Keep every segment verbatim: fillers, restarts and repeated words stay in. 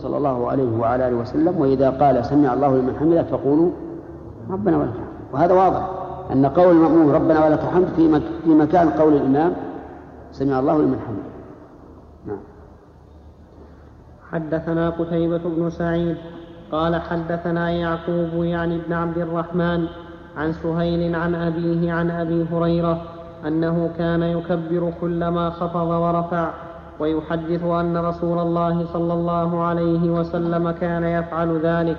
صلى الله عليه وعلى آله وسلم: وإذا قال سمع الله لمن حمده فقولوا ربنا ولك الحمد. وهذا واضح أن قول المأموم ربنا ولك الحمد في مكان قول الإمام سمع الله لمن حمده. نعم. حدثنا قتيبة بن سعيد قال حدثنا يعقوب يعني ابن عبد الرحمن عن سهيل عن أبيه عن أبي هريرة أنه كان يكبر كلما خفض ورفع، ويحدث أن رسول الله صلى الله عليه وسلم كان يفعل ذلك.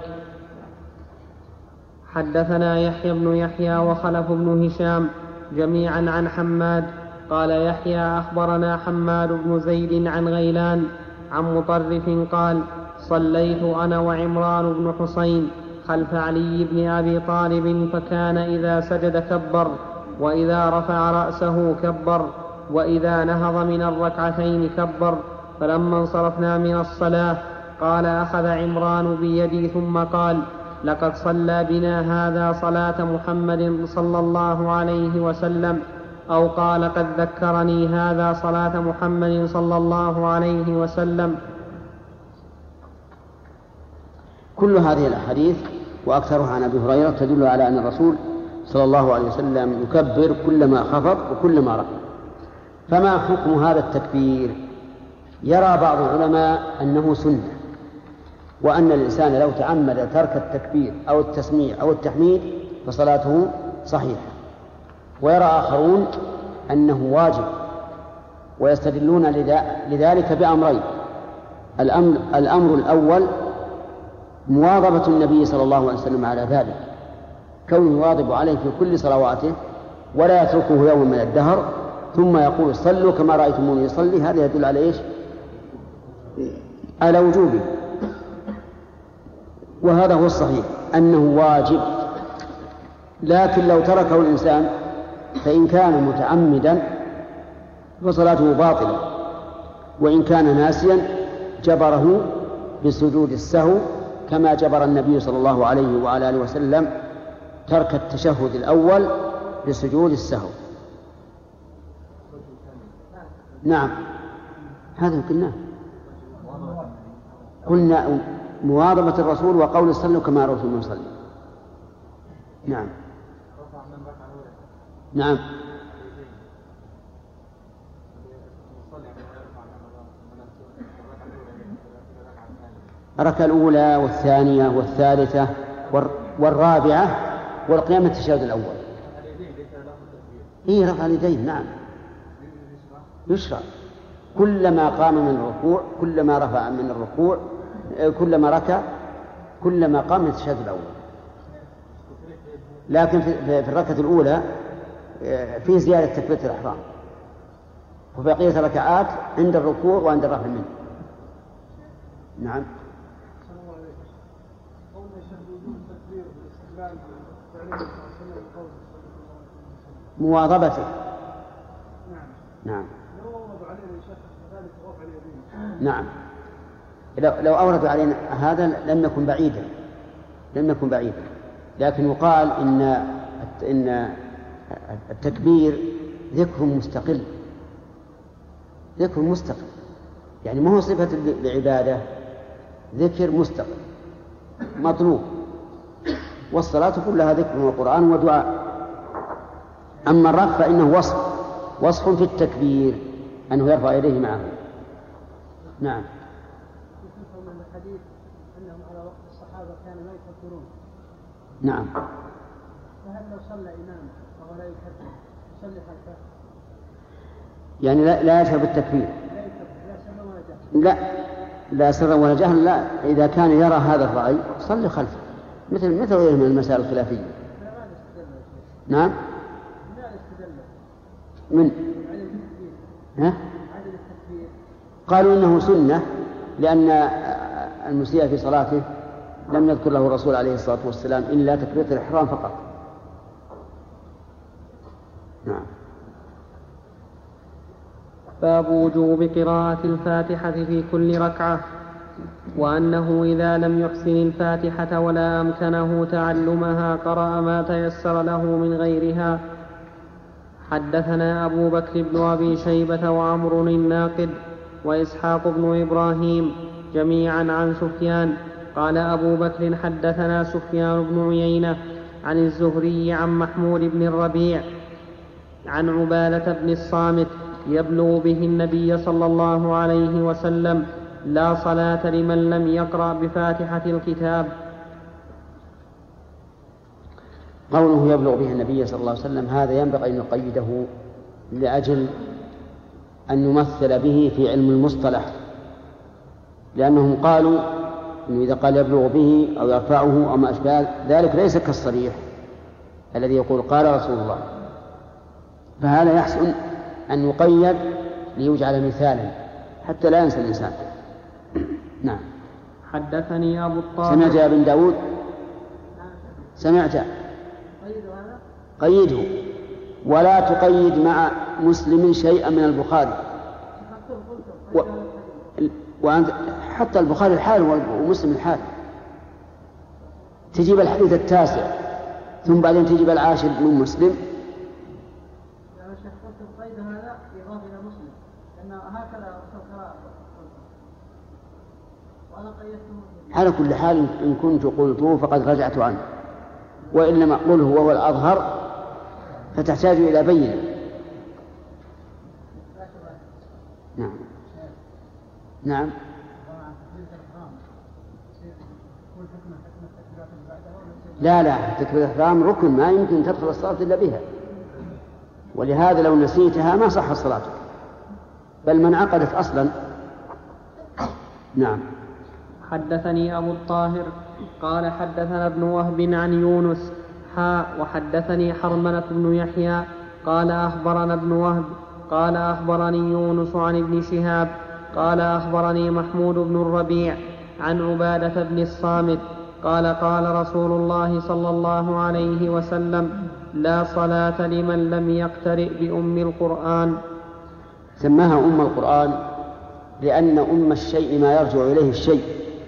حدثنا يحيى بن يحيى وخلف بن هشام جميعا عن حماد قال يحيى أخبرنا حماد بن زيد عن غيلان عن مطرف قال صليت أنا وعمران بن حسين خلف علي بن أبي طالب فكان إذا سجد كبر، وإذا رفع رأسه كبر، وإذا نهض من الركعتين كبر. فلما انصرفنا من الصلاة قال أخذ عمران بيدي ثم قال لقد صلى بنا هذا صلاة محمد صلى الله عليه وسلم، أو قال قد ذكرني هذا صلاة محمد صلى الله عليه وسلم. كل هذه الأحاديث وأكثرها عن أبي هريرة تدل على أن الرسول صلى الله عليه وسلم يكبر كلما خفض وكلما رفع. فما حكم هذا التكبير؟ يرى بعض العلماء أنه سنة، وأن الإنسان لو تعمد ترك التكبير أو التسميع أو التحميد فصلاته صحيحة. ويرى آخرون أنه واجب، ويستدلون لذلك بأمرين: الأمر, الأمر الأول مواظبة النبي صلى الله عليه وسلم على ذلك، كونه يواظب عليه في كل صلواته ولا يتركه يوم من الدهر، ثم يقول صلوا كما رأيتموني يصلي. هذا يدل على إيش؟ على وجوبه. وهذا هو الصحيح أنه واجب، لكن لو تركه الإنسان فإن كان متعمدا فصلاته باطلة، وإن كان ناسيا جبره بسجود السهو، كما جبر النبي صلى الله عليه وعلى آله وسلم ترك التشهد الأول بسجود السهو. نعم، هذا قلنا قلنا مواظبة الرسول وقول صلوا كما رأيتموني يصلي. نعم نعم الركعة الأولى والثانية والثالثة والرابعة والقيام التشهد الأول. إيه رفع اليدين، نعم يشرع كلما قام من الركوع، كلما رفع من الركوع، كلما ركع، كلما قام من التشهد الأول. لكن في الركعة الأولى فيه زيادة تكبيرة الإحرام، وبقية ركعات عند الركوع وعند الرفع منه. نعم. مواظبته. نعم نعم لو, لو أوردوا علينا هذا لم يكن بعيدا لم يكن بعيدا لكن يقال إن إن التكبير ذكر مستقل، ذكر مستقل، يعني ما هو صفة العبادة، ذكر مستقل مطلوب. والصلاة كلها ذكر وقرآن ودعاء. أما الرفع فإنه وصف وصف في التكبير أنه يرفع يديه معه. نعم. من الحديث أنهم على وقت الصحابة كانوا لا يكبرون. نعم. فهل لو صلى إمام وهو لا يكبر يصلي خلفه؟ يعني لا, لا يشعر بالتكبير. لا سر ولا جهل. لا لا سر ولا جهل. لا، إذا كان يرى هذا الرأي صلي خلفه، مثل مثل غيره من المسائل الخلافية. نعم. من ها؟ قالوا إنه سنة، لأن المسيء في صلاته لم يذكر له الرسول عليه الصلاة والسلام إلا تكبيرة الإحرام فقط. نعم. باب وجوب قراءة الفاتحة في كل ركعة، وأنه إذا لم يحسن الفاتحة ولا أمكنه تعلمها قرأ ما تيسر له من غيرها. حدثنا أبو بكر بن أبي شيبة وعمر الناقد وإسحاق بن إبراهيم جميعا عن سفيان. قال أبو بكر حدثنا سفيان بن عيينة عن الزهري عن محمود بن الربيع عن عبادة بن الصامت يبلغ به النبي صلى الله عليه وسلم: لا صلاة لمن لم يقرأ بفاتحة الكتاب. قوله يبلغ به النبي صلى الله عليه وسلم هذا ينبغي أن نقيده لأجل أن نمثل به في علم المصطلح، لأنهم قالوا إنه إذا قال يبلغ به أو يرفعه أو ما أشبه ذلك ليس كالصريح الذي يقول قال رسول الله، فهذا يحسن أن يقيد ليجعل مثالا حتى لا ينسى الإنسان. نعم. حدثني أبو الطاهر. سمعت يا بن داود؟ سمعت؟ قيده ولا تقيد مع مسلم شيئا من البخاري و... وأنت حتى البخاري الحال ومسلم الحال، تجيب الحديث التاسع ثم بعدين تجيب العاشر من مسلم. على كل حال إن كنت قلته فقد رجعت عنه، وإنما أقوله وهو الأظهر فتحتاج إلى بينة. نعم نعم. لا لا تكبيرة الإحرام ركن ما يمكن تدخل الصلاة إلا بها، ولهذا لو نسيتها ما صح صلاتك بل من عقدت أصلا. نعم. حدثني أبو الطاهر قال حدثنا ابن وهب عن يونس حاء وحدثني حرملة بن يحيى قال أخبرنا ابن وهب قال أخبرني يونس عن ابن شهاب قال أخبرني محمود بن الربيع عن عبادة بن الصامت قال قال رسول الله صلى الله عليه وسلم: لا صلاة لمن لم يقترئ بأم القرآن. سماها أم القرآن لأن أم الشيء ما يرجع إليه الشيء،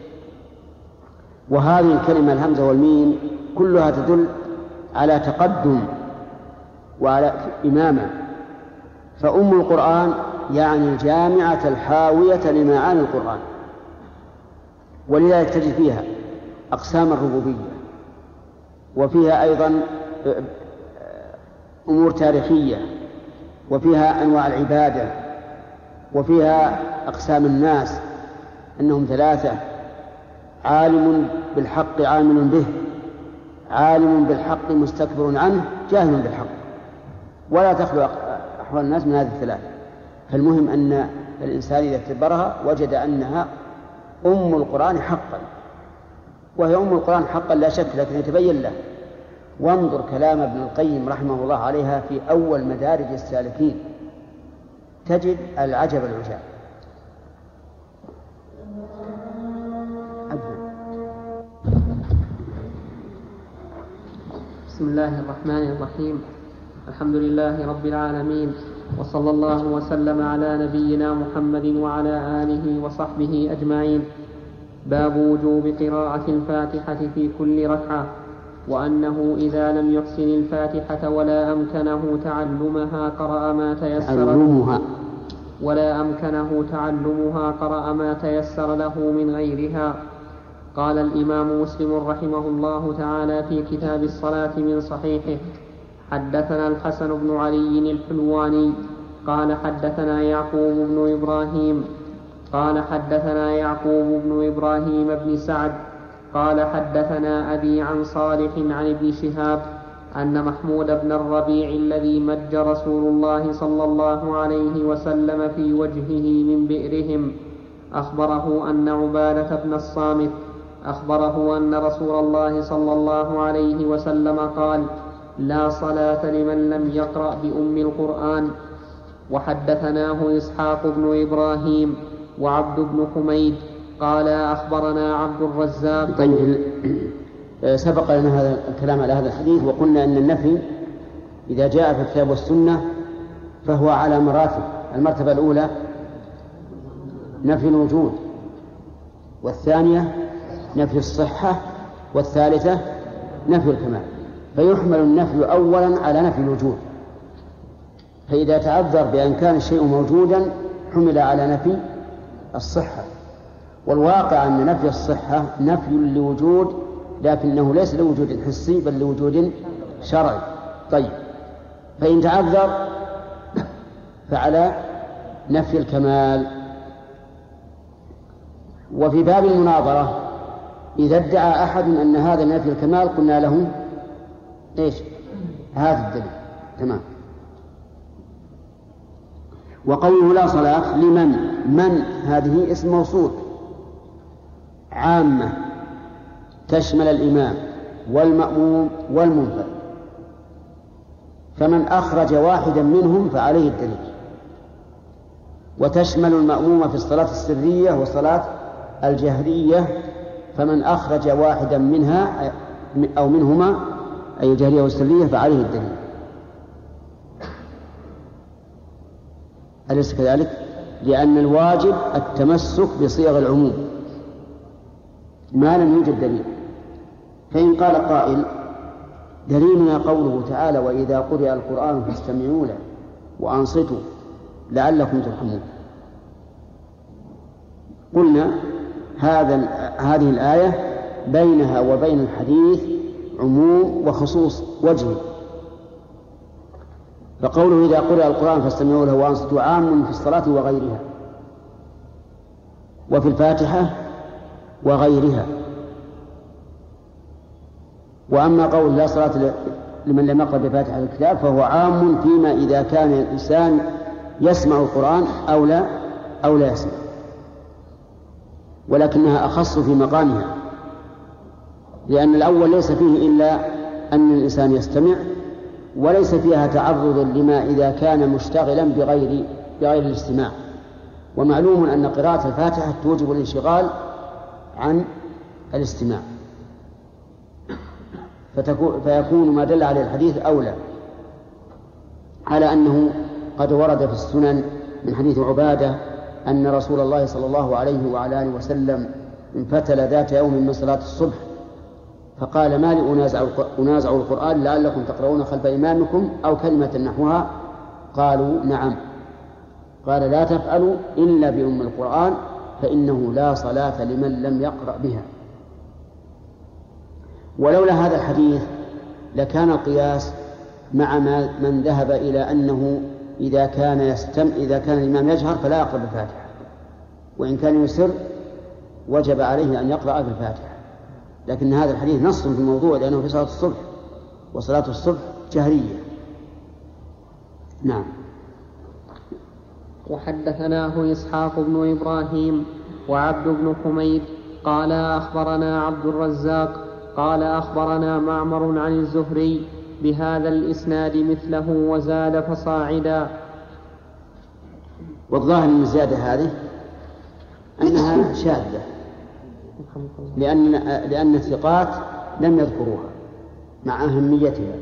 وهذه الكلمة الهمزة والميم كلها تدل على تقدم وعلى إمامة، فأم القرآن يعني الجامعة الحاوية لمعاني القرآن، ولذلك تجد فيها أقسام الربوبية، وفيها أيضا أمور تاريخية، وفيها أنواع العبادة، وفيها أقسام الناس أنهم ثلاثة: عالم بالحق عامل به، عالم بالحق مستكبر عنه، جاهل بالحق، ولا تخلو أحوال الناس من هذه الثلاثة. فالمهم أن الإنسان إذا اعتبرها وجد أنها أم القرآن حقا، وهي أم القرآن حقا لا شك، لكن يتبين له. وانظر كلام ابن القيم رحمه الله عليها في أول مدارج السالكين تجد العجب العجاب. بسم الله الرحمن الرحيم. الحمد لله رب العالمين، وصلى الله وسلم على نبينا محمد وعلى آله وصحبه أجمعين. باب وجوب قراءة الفاتحة في كل ركعة، وأنه إذا لم يحسن الفاتحة ولا أمكنه تعلمها قرأ ما تيسر له ولا أمكنه تعلمها قرأ ما تيسر له من غيرها. قال الإمام مسلم رحمه الله تعالى في كتاب الصلاة من صحيحه: حدثنا الحسن بن علي الحلواني قال حدثنا يعقوب بن إبراهيم قال حدثنا يعقوب بن إبراهيم بن سعد قال حدثنا أبي عن صالح عن ابن شهاب أن محمود بن الربيع الذي مج رسول الله صلى الله عليه وسلم في وجهه من بئرهم أخبره أن عبادة بن الصامت أخبره أن رسول الله صلى الله عليه وسلم قال: لا صلاة لمن لم يقرأ بأم القرآن. وحدثناه إسحاق بن إبراهيم وعبد بن حميد قال أخبرنا عبد الرزاق. طيب، سبق لنا هذا الكلام على هذا الحديث، وقلنا أن النفي إذا جاء في الكتاب والسنة فهو على مراتب. المرتبة الأولى نفي الوجود، والثانية نفي الصحة، والثالثة نفي الكمال. فيحمل النفي أولا على نفي الوجود، فإذا تعذر بأن كان الشيء موجودا حمل على نفي الصحة، والواقع أن نفي الصحة نفي لوجود، لكنه ليس لوجود حسي بل لوجود شرعي. طيب، فإن تعذر فعلى نفي الكمال. وفي باب المناظرة إذا ادعى أحد أن هذا نفي الكمال قلنا له إيش؟ هذا الدليل. تمام. وقوله لا صلاة لمن، من هذه اسم موصول عامة تشمل الإمام والمأموم والمنفرد، فمن أخرج واحدا منهم فعليه الدليل. وتشمل المأموم في الصلاة السرية والصلاة الجهرية، فمن أخرج واحدا منها أو منهما أي الجهرية والسرية فعليه الدليل. أليس كذلك؟ لأن الواجب التمسك بصيغ العموم ما لم يوجد دليل. فإن قال قائل دليلنا قوله تعالى وإذا قرئ القرآن فاستمعوا له وأنصتوا لعلكم ترحمون، قلنا هذا هذه الآية بينها وبين الحديث عموم وخصوص وجهي، فقوله إذا قرئ القرآن فاستمعوا له وأنصتوا عام في الصلاة وغيرها، وفي الفاتحة وغيرها. وأما قول لا صلاة لمن لم يقرأ بفاتحة الكتاب فهو عام فيما إذا كان الإنسان يسمع القرآن أو لا أو لا يسمع، ولكنها أخص في مقامها، لأن الأول ليس فيه إلا أن الإنسان يستمع، وليس فيها تعرض لما إذا كان مشتغلا بغير بغير الاستماع. ومعلوم أن قراءة الفاتحة توجب الانشغال عن الاستماع، فيكون ما دل عليه الحديث أولى، على أنه قد ورد في السنن من حديث عبادة أن رسول الله صلى الله عليه وعلى آله وسلم انفتل ذات يوم من صلاة الصبح فقال ما لي أنازع القرآن لعلكم تقرؤون خلف إمامكم أو كلمة نحوها، قالوا نعم، قال لا تفعلوا إلا بأم القرآن فإنه لا صلاة لمن لم يقرأ بها. ولولا هذا الحديث لكان القياس مع من ذهب إلى أنه إذا كان يستم إذا كان الإمام يجهر فلا يقرأ بالفاتحة، وإن كان يسر وجب عليه أن يقرأ بالفاتحة. لكن هذا الحديث نص في الموضوع لأنه في صلاة الصبح، وصلاة الصبح جهرية. نعم. وحدثناه إسحاق بن إبراهيم وعبد بن حميد قال أخبرنا عبد الرزاق قال أخبرنا معمر عن الزهري بهذا الإسناد مثله وزاد فصاعدا. والظاهر من الزيادة هذه أنها شاذة، لأن لأن الثقات لم يذكروها مع أهميتها.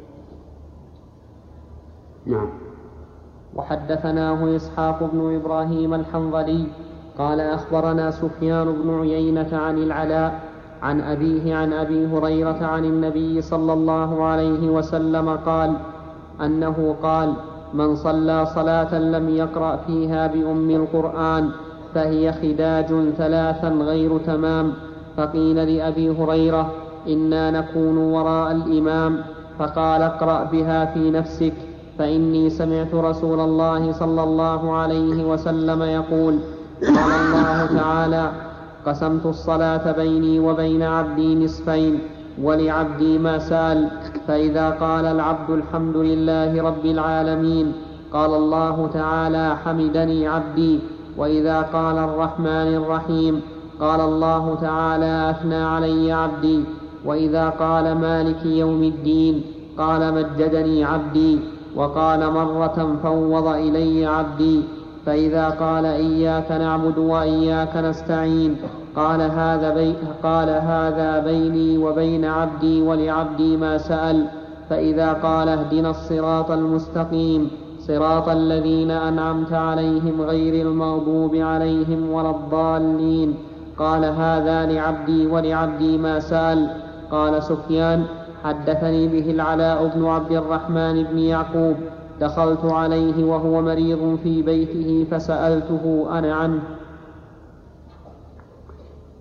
نعم. وحدثناه إسحاق بن إبراهيم الحنظلي قال أخبرنا سفيان بن عيينة عن العلاء عن أبيه عن أبي هريرة عن النبي صلى الله عليه وسلم قال أنه قال من صلى صلاة لم يقرأ فيها بأم القرآن فهي خداج ثلاثا غير تمام. فقيل لأبي هريرة إنا نكون وراء الإمام، فقال اقرأ بها في نفسك فإني سمعت رسول الله صلى الله عليه وسلم يقول قال الله تعالى قسمت الصلاة بيني وبين عبدي نصفين ولعبدي ما سأل، فإذا قال العبد الحمد لله رب العالمين قال الله تعالى حمدني عبدي، وإذا قال الرحمن الرحيم قال الله تعالى أثنى علي عبدي، وإذا قال مالك يوم الدين قال مجدني عبدي، وقال مرة فوض إلي عبدي، فإذا قال إياك نعبد وإياك نستعين قال هذا, بي قال هذا بيني وبين عبدي ولعبدي ما سأل، فإذا قال اهدنا الصراط المستقيم صراط الذين أنعمت عليهم غير المغضوب عليهم ولا الضالين قال هذا لعبدي ولعبدي ما سأل. قال سفيان حدثني به العلاء بن عبد الرحمن بن يعقوب دخلت عليه وهو مريض في بيته فسألته أنا عنه.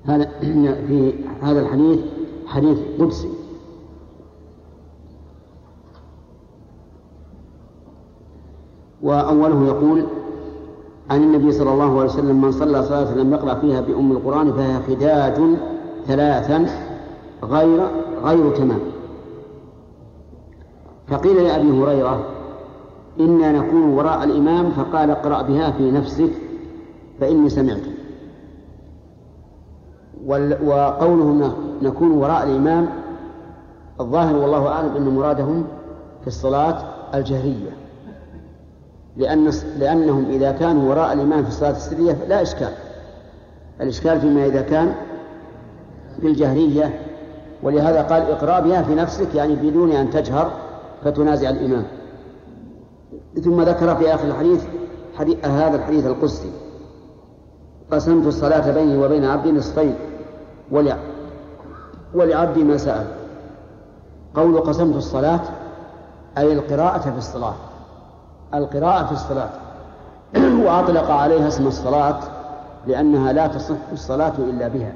هذا في هذا الحديث حديث قدسي. وأوله يقول عن النبي صلى الله عليه وسلم: من صلى صلاة لم يقرأ فيها بأم القرآن فهي خداج ثلاثا غير غير تمام. فقيل لأبي هريرة: إنا نكون وراء الإمام، فقال: اقرأ بها في نفسك فإني سمعت. وقوله نكون وراء الإمام الظاهر والله أعلم أن مرادهم في الصلاة الجهرية، لأن لأنهم إذا كانوا وراء الإمام في الصلاة السرية لا إشكال، الإشكال فيما إذا كان في الجهرية. ولهذا قال: اقرأ بها في نفسك، يعني بدون أن تجهر فتنازع الإمام. ثم ذكر في آخر الحديث حديث هذا الحديث القدسي: قسمت الصلاة بيني وبين عبدي نصفين ولعبدي ما سأل. قول قسمت الصلاة أي القراءة في الصلاة، القراءة في الصلاة وأطلق عليها اسم الصلاة لأنها لا تصح الصلاة إلا بها.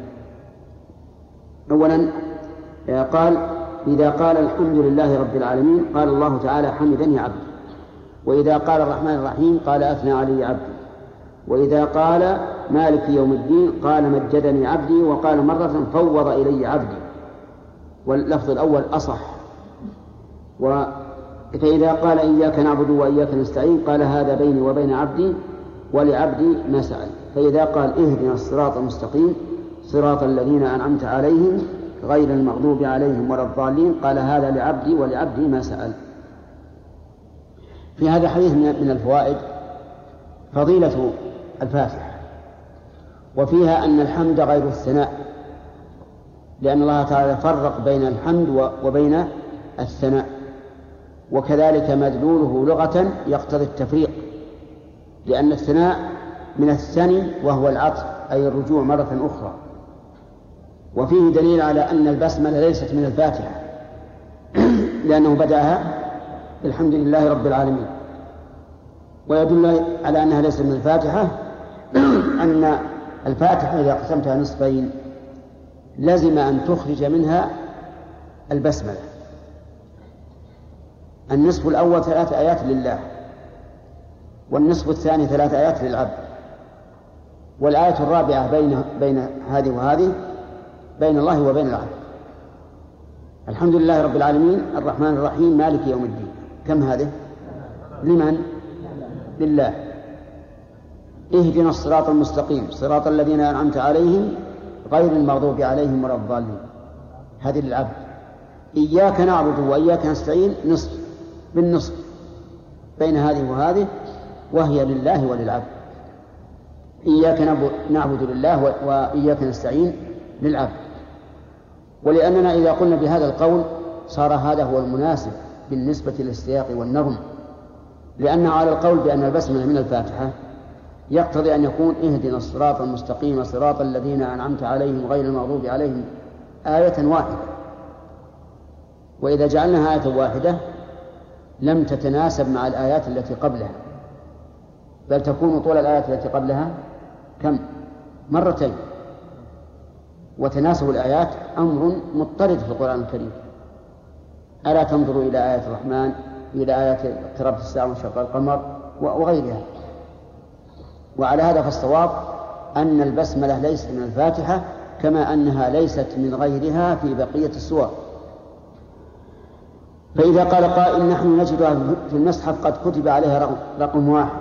أولا قال: إذا قال الحمد لله رب العالمين قال الله تعالى: حمدني عبدي. وإذا قال الرحمن الرحيم قال: أثنى علي عبدي. وإذا قال مالك يوم الدين قال: مجدني عبدي. وقال مرة: فوض إلي عبدي. واللفظ الأول أصح. و فإذا قال: إياك نعبد وإياك نستعين قال: هذا بيني وبين عبدي ولعبدي ما سأل. فإذا قال: اهدنا الصراط المستقيم صراط الذين أنعمت عليهم غير المغضوب عليهم ولا الضالين قال: هذا لعبدي ولعبدي ما سأل. في هذا الحديث من الفوائد فضيلة الفاتحة، وفيها أن الحمد غير الثناء، لأن الله تعالى فرق بين الحمد وبين الثناء، وكذلك مدلوله لغة يقتضي التفريق، لأن الثناء من الثني وهو العطف أي الرجوع مرة أخرى. وفيه دليل على أن البسملة ليست من الفاتحة لأنه بدأها الحمد لله رب العالمين. ويدل على أنها ليست من الفاتحة أن الفاتحة إذا قسمتها نصفين لازم أن تخرج منها البسملة. النصف الأول ثلاث آيات لله، والنصف الثاني ثلاث آيات للعبد، والآية الرابعة بين بين هذه وهذه بين الله وبين العبد. الحمد لله رب العالمين الرحمن الرحيم مالك يوم الدين، كم هذه؟ لمن؟ لله. اهدنا الصراط المستقيم صراط الذين أنعمت عليهم غير المغضوب عليهم ولا الضالين، هذه للعبد. إياك نعبد وإياك نستعين نصف بالنصف بين هذه وهذه، وهي لله وللعبد. إياك نعبد لله وإياك نستعين للعبد. ولأننا إذا قلنا بهذا القول صار هذا هو المناسب بالنسبة للسياق والنظم، لأن على القول بأن البسملة من الفاتحة يقتضي أن يكون اهدنا الصراط المستقيم صراط الذين أنعمت عليهم غير المغضوب عليهم آية واحدة. وإذا جعلناها آية واحدة لم تتناسب مع الآيات التي قبلها، بل تكون طول الآيات التي قبلها كم؟ مرتين. وتناسب الآيات أمر مضطرد في القرآن الكريم. ألا تنظروا إلى آية الرحمن، إلى آية اقتربت الساعة وانشق القمر وغيرها. وعلى هذا فالصواب أن البسملة ليست من الفاتحة، كما أنها ليست من غيرها في بقية السور. فإذا قال قائل: نحن نجدها في المصحف قد كتب عليها رقم, رقم واحد،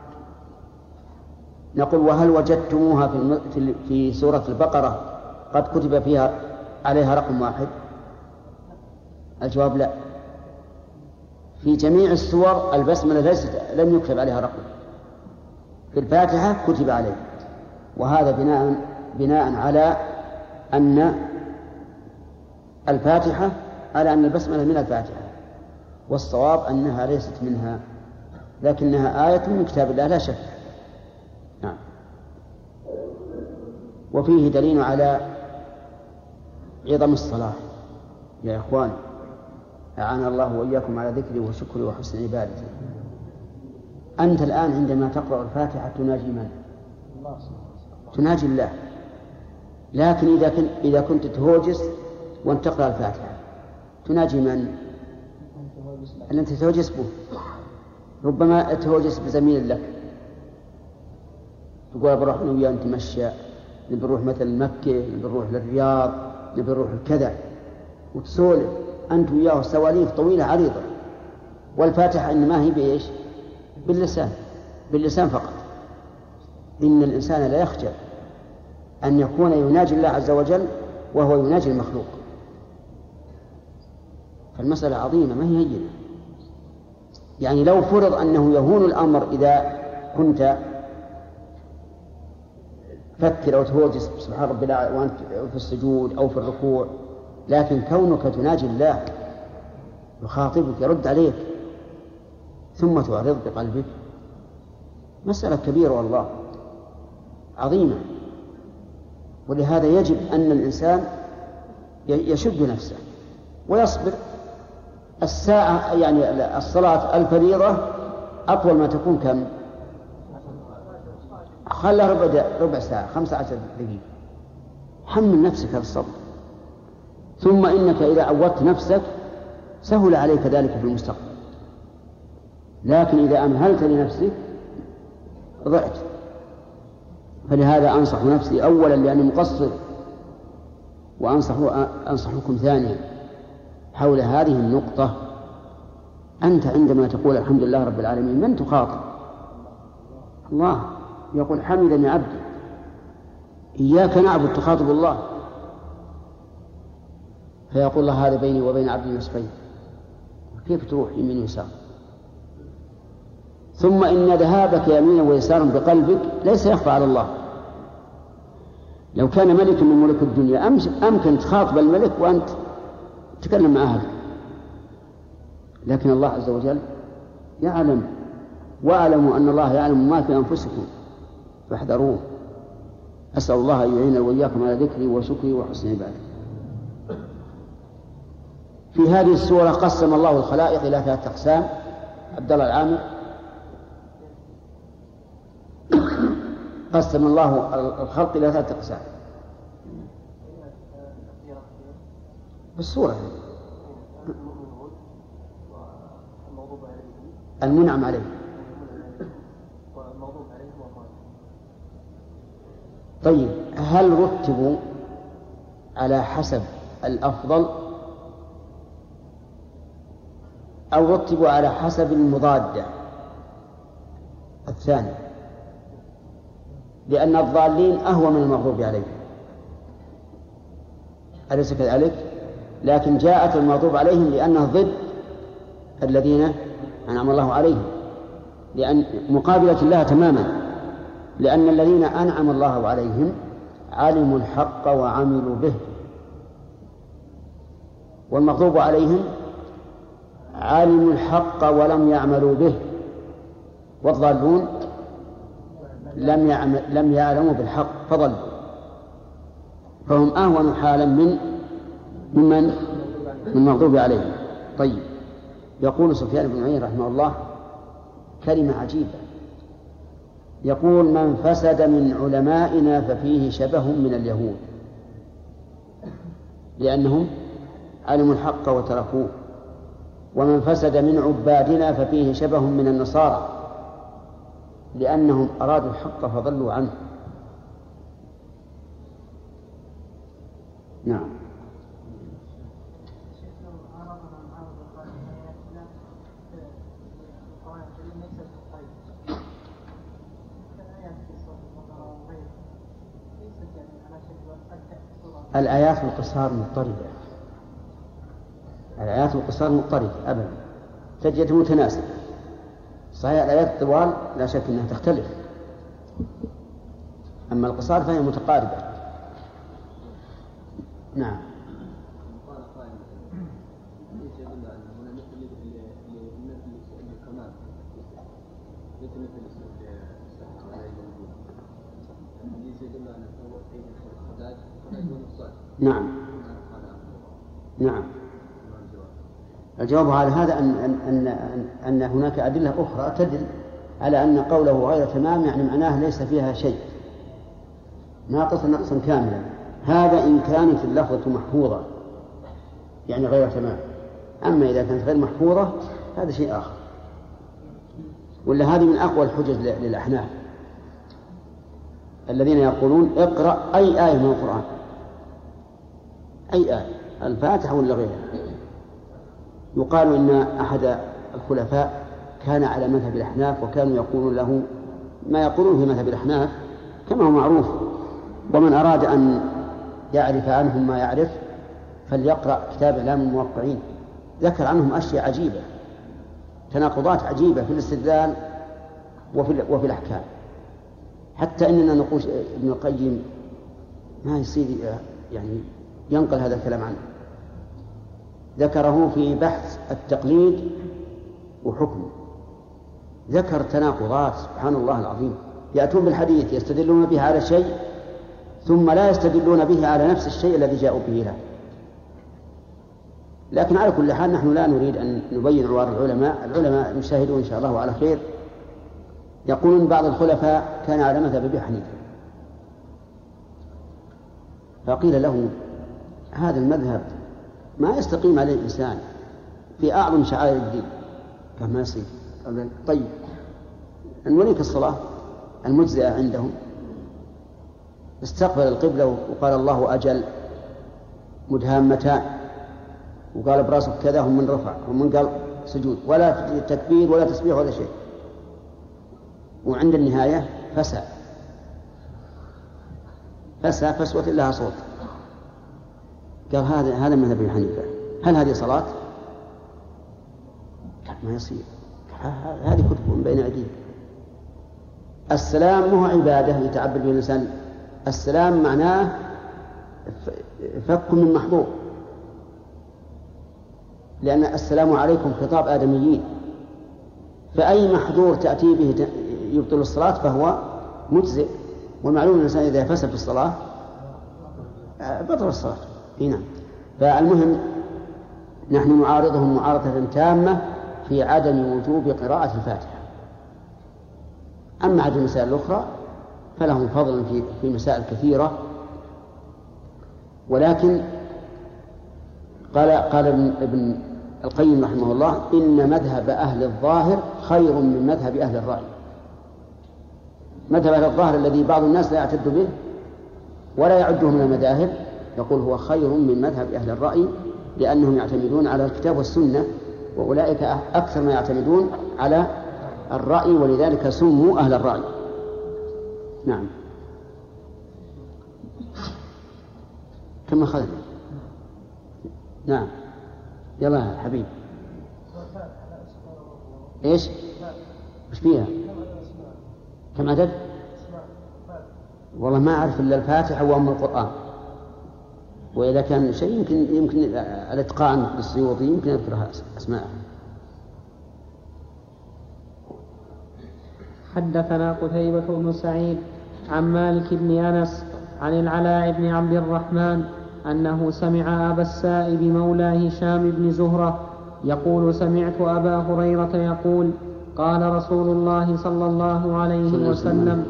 نقول: وهل وجدتموها في, في سورة البقرة قد كتب فيها عليها رقم واحد؟ الجواب لا. في جميع السور البسملة ليست لم يكتب عليها رقم، في الفاتحة كتب عليه. وهذا بناء بناء على أن الفاتحة على أن البسملة من الفاتحة، والصواب أنها ليست منها، لكنها آية من كتاب الله لا شك. نعم. وفيه دليل على عظم الصلاة يا إخوان، أعان الله وإياكم على ذكره وشكره وحسن عبادته. أنت الآن عندما تقرأ الفاتحة تناجي من؟ تناجي الله. لكن إذا كنت إذا كنت تهوجس وأنت تقرأ الفاتحة تناجي من؟ اللي أنت تهوجس به. ربما تهوجس بزميل لك، تقول بروح أنا وياه نتمشى، نبي نروح مثلا مكة، نبي نروح للرياض، نبي نروح كذا، وتسولف أنت وياه سواليف طويلة عريضة، والفاتحة إنما هي بإيش؟ باللسان، باللسان فقط. إن الإنسان لا يخجل أن يكون يناجي الله عز وجل وهو يناجي المخلوق. فالمسألة عظيمة ما هي هينة. يعني لو فرض أنه يهون الأمر إذا كنت فكر أو تهوجس سبحان ربي الأعلى وأنت في السجود أو في الركوع، لكن كونك تناجي الله يخاطبك يرد عليك ثم تعرض بقلبك مسألة كبيرة والله عظيمة. ولهذا يجب أن الإنسان يشد نفسه ويصبر. الساعة يعني الصلاة الفريضة أطول ما تكون كم؟ خلها ربع, ربع ساعة، خمسة عشر دقيقة. حمل نفسك هذا الصبر، ثم إنك إذا عودت نفسك سهل عليك ذلك في المستقبل. لكن إذا أمهلت لنفسك ضعت. فلهذا أنصح نفسي أولا لأني مقصر، وأنصح أنصحكم ثانيا حول هذه النقطة. أنت عندما تقول الحمد لله رب العالمين من تخاطب؟ الله يقول حمدني عبدي. إياك نعبد تخاطب الله، فيقول الله هذا بيني وبين عبدي نصفين، كيف تروح يمين ويسار؟ ثم إن ذهابك يمينا ويسارا بقلبك ليس يخفى على الله. لو كان ملك من ملوك الدنيا أمكن تخاطب الملك وأنت تتكلم مع أهله، لكن الله عز وجل يعلم، واعلموا أن الله يعلم ما في أنفسكم فاحذروه. أسأل الله أن يعين وإياكم على ذكري وشكري وحسن عبادتي. في هذه السورة قسم الله الخلائق إلى ثلاثة أقسام. عبد الله العامر. قسم الله الخلق إلى ثلاثة أقسام بالسورة. المنعم عليه. طيب هل رتبوا على حسب الأفضل أو رتبوا على حسب المضادة الثاني؟ لأن الضالين أهوى من المغضوب عليهم، أليس كذلك؟ لكن جاءت المغضوب عليهم لأنه ضد الذين أنعم الله عليهم، لأن مقابلة الله تماما. لأن الذين أنعم الله عليهم علموا الحق وعملوا به، والمغضوب عليهم علموا الحق ولم يعملوا به، والضالون لم يعمل لم يعلموا بالحق فضلوا. فهم أهون حالا من ممن من المغضوب عليهم. طيب يقول سفيان بن عيينة رحمه الله كلمة عجيبة، يقول من فسد من علمائنا ففيه شبه من اليهود، لأنهم علموا الحق وتركوه. ومن فسد من عبادنا ففيه شبه من النصارى، لأنهم أرادوا الحق فضلوا عنه. نعم. الآيات القصار مضطردة، الآيات القصار مضطردة أبدا، تجد متناسبة. صحيح الآيات الطوال لا شك أنها تختلف، أما القصار فهي متقاربة. نعم. نعم نعم. الجواب على هذا أن, أن, أن, أن هناك أدلة أخرى تدل على أن قوله غير تمام يعني معناه ليس فيها شيء، ناقص نقصا كاملا. هذا إن كانت اللفظة محفوظة يعني غير تمام. أما إذا كانت غير محفوظة هذا شيء آخر. ولا هذه من أقوى الحجج للأحناف الذين يقولون اقرأ أي آية من القرآن، أي آية، الفاتحة ولا غيرها. يقال إن أحد الخلفاء كان على مذهب الأحناف وكانوا يقولون له ما يقولون في مذهب الأحناف كما هو معروف، ومن أراد أن يعرف عنهم ما يعرف فليقرأ كتاب إعلام الموقعين. ذكر عنهم أشياء عجيبة، تناقضات عجيبة في الاستدلال وفي, وفي الأحكام، حتى إننا نقول ابن القيم ما يصير يعني ينقل هذا الكلام عنه. ذكره في بحث التقليد وحكمه، ذكر تناقضات سبحان الله العظيم. يأتون بالحديث يستدلون به على شيء ثم لا يستدلون به على نفس الشيء الذي جاءوا به له. لكن على كل حال نحن لا نريد أن نبين عوار العلماء، العلماء يشاهدون إن شاء الله على خير. يقولون بعض الخلفاء كان على مذهب أبي حنيفة، فقيل له هذا المذهب ما يستقيم عليه الإنسان في أعظم شعائر الدين. قال ما يصير. قال طيب نوريك الصلاة المجزئة عندهم، استقبل القبلة وقال الله أجل مدهامتان، وقال براسه كذا هم من رفع ومن قال سجود، ولا تكبير ولا تسبيح ولا شيء، وعند النهاية فسى فسى فسوة لها صوت. قال هذا هذا مذهب ابي حنيفة، هل هذه صلاة؟ قال ما يصير، هذه كتب من بين أيديك. السلام مو عبادة يتعبد به الإنسان، السلام معناه فك من محظور، لأن السلام عليكم خطاب آدميين، فأي محظور تأتي به يبطل الصلاة فهو مجزئ. والمعلوم أن الإنسان إذا فسد في الصلاة بطل الصلاة. هنا فالمهم نحن نعارضهم معارضة تامة في عدم وجوب قراءة الفاتحة. أما عدم المسائل الأخرى فلهم فضل في في مسائل كثيرة، ولكن قال قال ابن القيم رحمه الله إن مذهب أهل الظاهر خير من مذهب أهل الرأي. مذهب أهل الظاهر الذي بعض الناس لا يعتد به ولا يعده من المذاهب يقول هو خير من مذهب أهل الرأي، لأنهم يعتمدون على الكتاب والسنة، وأولئك أكثر ما يعتمدون على الرأي، ولذلك سموا أهل الرأي. نعم. كم أخذنا؟ نعم. يلا يا حبيب. إيش؟ وش فيها؟ كم عدد؟ والله ما أعرف إلا الفاتحة وأم القرآن، وإذا كان شيء يمكن يمكن الإتقان بالسيوطي يمكن يذكرها أسماء. حدثنا قتيبة بن سعيد عن مالك بن أنس عن العلاء بن عبد الرحمن أنه سمع أبا السائب مولى هشام بن زهرة يقول سمعت أبا هريرة يقول قال رسول الله صلى الله عليه وسلم